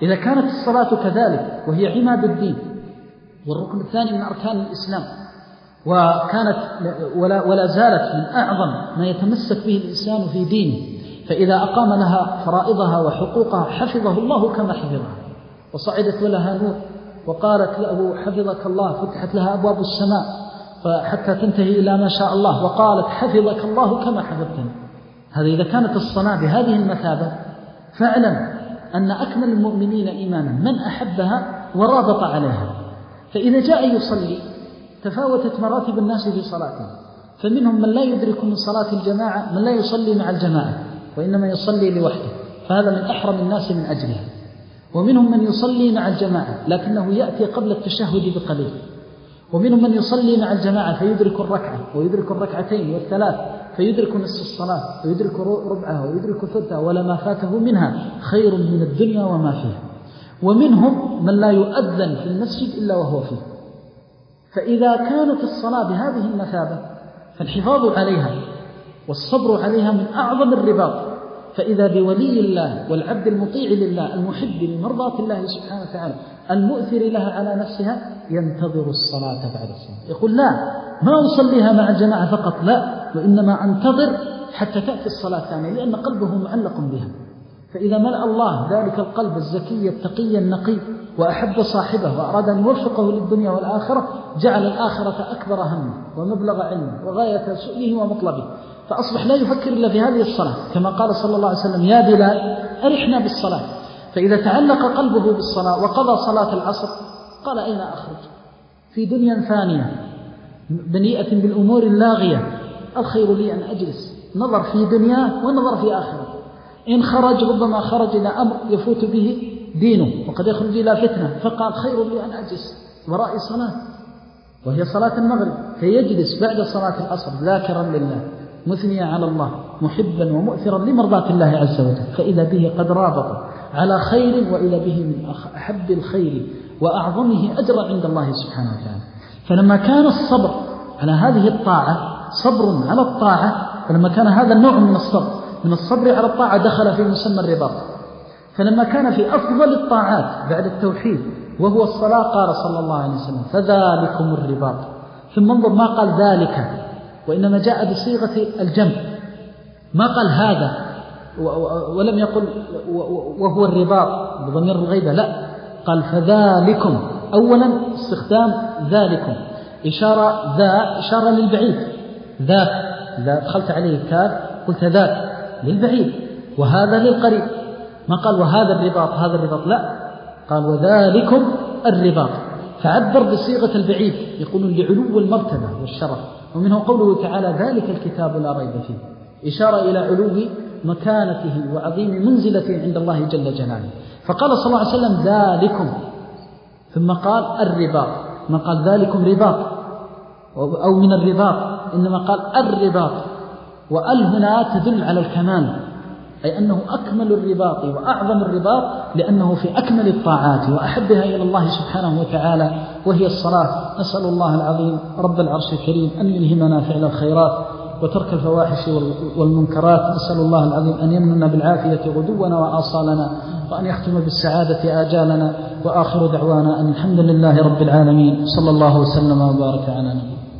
إذا كانت الصلاة كذلك وهي عماد الدين والركن الثاني من أركان الإسلام، وكانت ولا, ولا زالت من أعظم ما يتمسك به الإنسان في دينه، فإذا أقام لها فرائضها وحقوقها حفظه الله كما حفظها، وصعدت لها نور وقالت له حفظك الله، فتحت لها أبواب السماء حتى تنتهي إلى ما شاء الله، وقالت حفظك الله كما حفظتني. هذا إذا كانت الصلاة بهذه المثابة فاعلم أن أكمل المؤمنين إيمانا من أحبها ورابط عليها. فإذا جاء يصلي تفاوتت مراتب الناس في صلاته، فمنهم من لا يدرك من صلاة الجماعة من لا يصلي مع الجماعة وإنما يصلي لوحده، فهذا من أحرم الناس من أجلها. ومنهم من يصلي مع الجماعة لكنه يأتي قبل التشهد بقليل، ومنهم من يصلي مع الجماعة فيدرك الركعة ويدرك الركعتين والثلاث، فيدرك نصف الصلاة ويدرك ربعها ويدرك ثلثها ولا ما فاته منها خير من الدنيا وما فيها. ومنهم من لا يؤذن في المسجد إلا وهو فيه. فإذا كانت الصلاة بهذه المثابة فالحفاظ عليها والصبر عليها من أعظم الرباط. فإذا بولي الله والعبد المطيع لله المحب لمرضاة الله سبحانه وتعالى المؤثر لها على نفسها ينتظر الصلاة بعد الصلاة، يقول لا ما أصليها مع الجماعة فقط، لا، وإنما أنتظر حتى تأتي الصلاة الثانية، لأن قلبه معلق بها. فإذا ملأ الله ذلك القلب الزكي التقي النقي وأحب صاحبه وأراد أن يوفقه للدنيا والآخرة جعل الآخرة أكبر همه ومبلغ علمه وغاية سؤله ومطلبه، فأصبح لا يفكر إلا في هذه الصلاة، كما قال صلى الله عليه وسلم يا بلال أرحنا بالصلاة. فإذا تعلق قلبه بالصلاة وقضى صلاة العصر قال أين أخرج في دنيا ثانية بنيئة بالأمور اللاغية، الخير لي أن أجلس، نظر في دنياه ونظر في آخرة. إن خرج ربما خرج إلى أمر يفوت به دينه وقد يخرج إلى فتنة، فقال خير لي أن أجلس وراء صلاة وهي صلاة المغرب، فيجلس بعد صلاة العصر ذاكرا لله مثنيا على الله محبا ومؤثرا لمرضاة الله عز وجل، فإذا به قد رابط على خير وإذا به من أحب الخير وأعظمه أجر عند الله سبحانه وتعالى. فلما كان الصبر على هذه الطاعة صبر على الطاعة، فلما كان هذا النوع من الصبر من الصبر على الطاعة دخل في مسمى الرباط. فلما كان في أفضل الطاعات بعد التوحيد وهو الصلاة قال صلى الله عليه وسلم فذلكم الرباط. ثم انظر ما قال ذلك وإنما جاء بصيغة الجمع، ما قال هذا ولم يقل وهو الرباط بضمير الغيبة، لا، قال فذلكم. أولا استخدام ذلكم إشارة، ذا إشارة للبعيد، ذاك إذا دخلت عليه كاف قلت ذاك للبعيد، وهذا للقريب، ما قال وهذا الرباط هذا الرباط، لا، قال وذلكم الرباط، فعبر بصيغة البعيد، يقولون لعلو المرتبة والشرف. ومنه قوله تعالى ذلك الكتاب لا ريب فيه، إشارة إلى علو مكانته وعظيم منزلته عند الله جل جلاله. فقال صلى الله عليه وسلم ذلكم، ثم قال الرباط، ما قال ذلكم رباط أو من الرباط، إنما قال الرباط. وأل هنا تدل على الكمال، أي أنه أكمل الرباط وأعظم الرباط، لأنه في أكمل الطاعات وأحبها إلى الله سبحانه وتعالى وهي الصلاة. نسأل الله العظيم رب العرش الكريم أن يلهمنا فعل الخيرات وترك الفواحش والمنكرات. نسأل الله العظيم أن يمننا بالعافية غدونا وآصالنا، وأن يختم بالسعادة آجالنا. وآخر دعوانا أن الحمد لله رب العالمين، صلى الله وسلم وبارك على نبينا.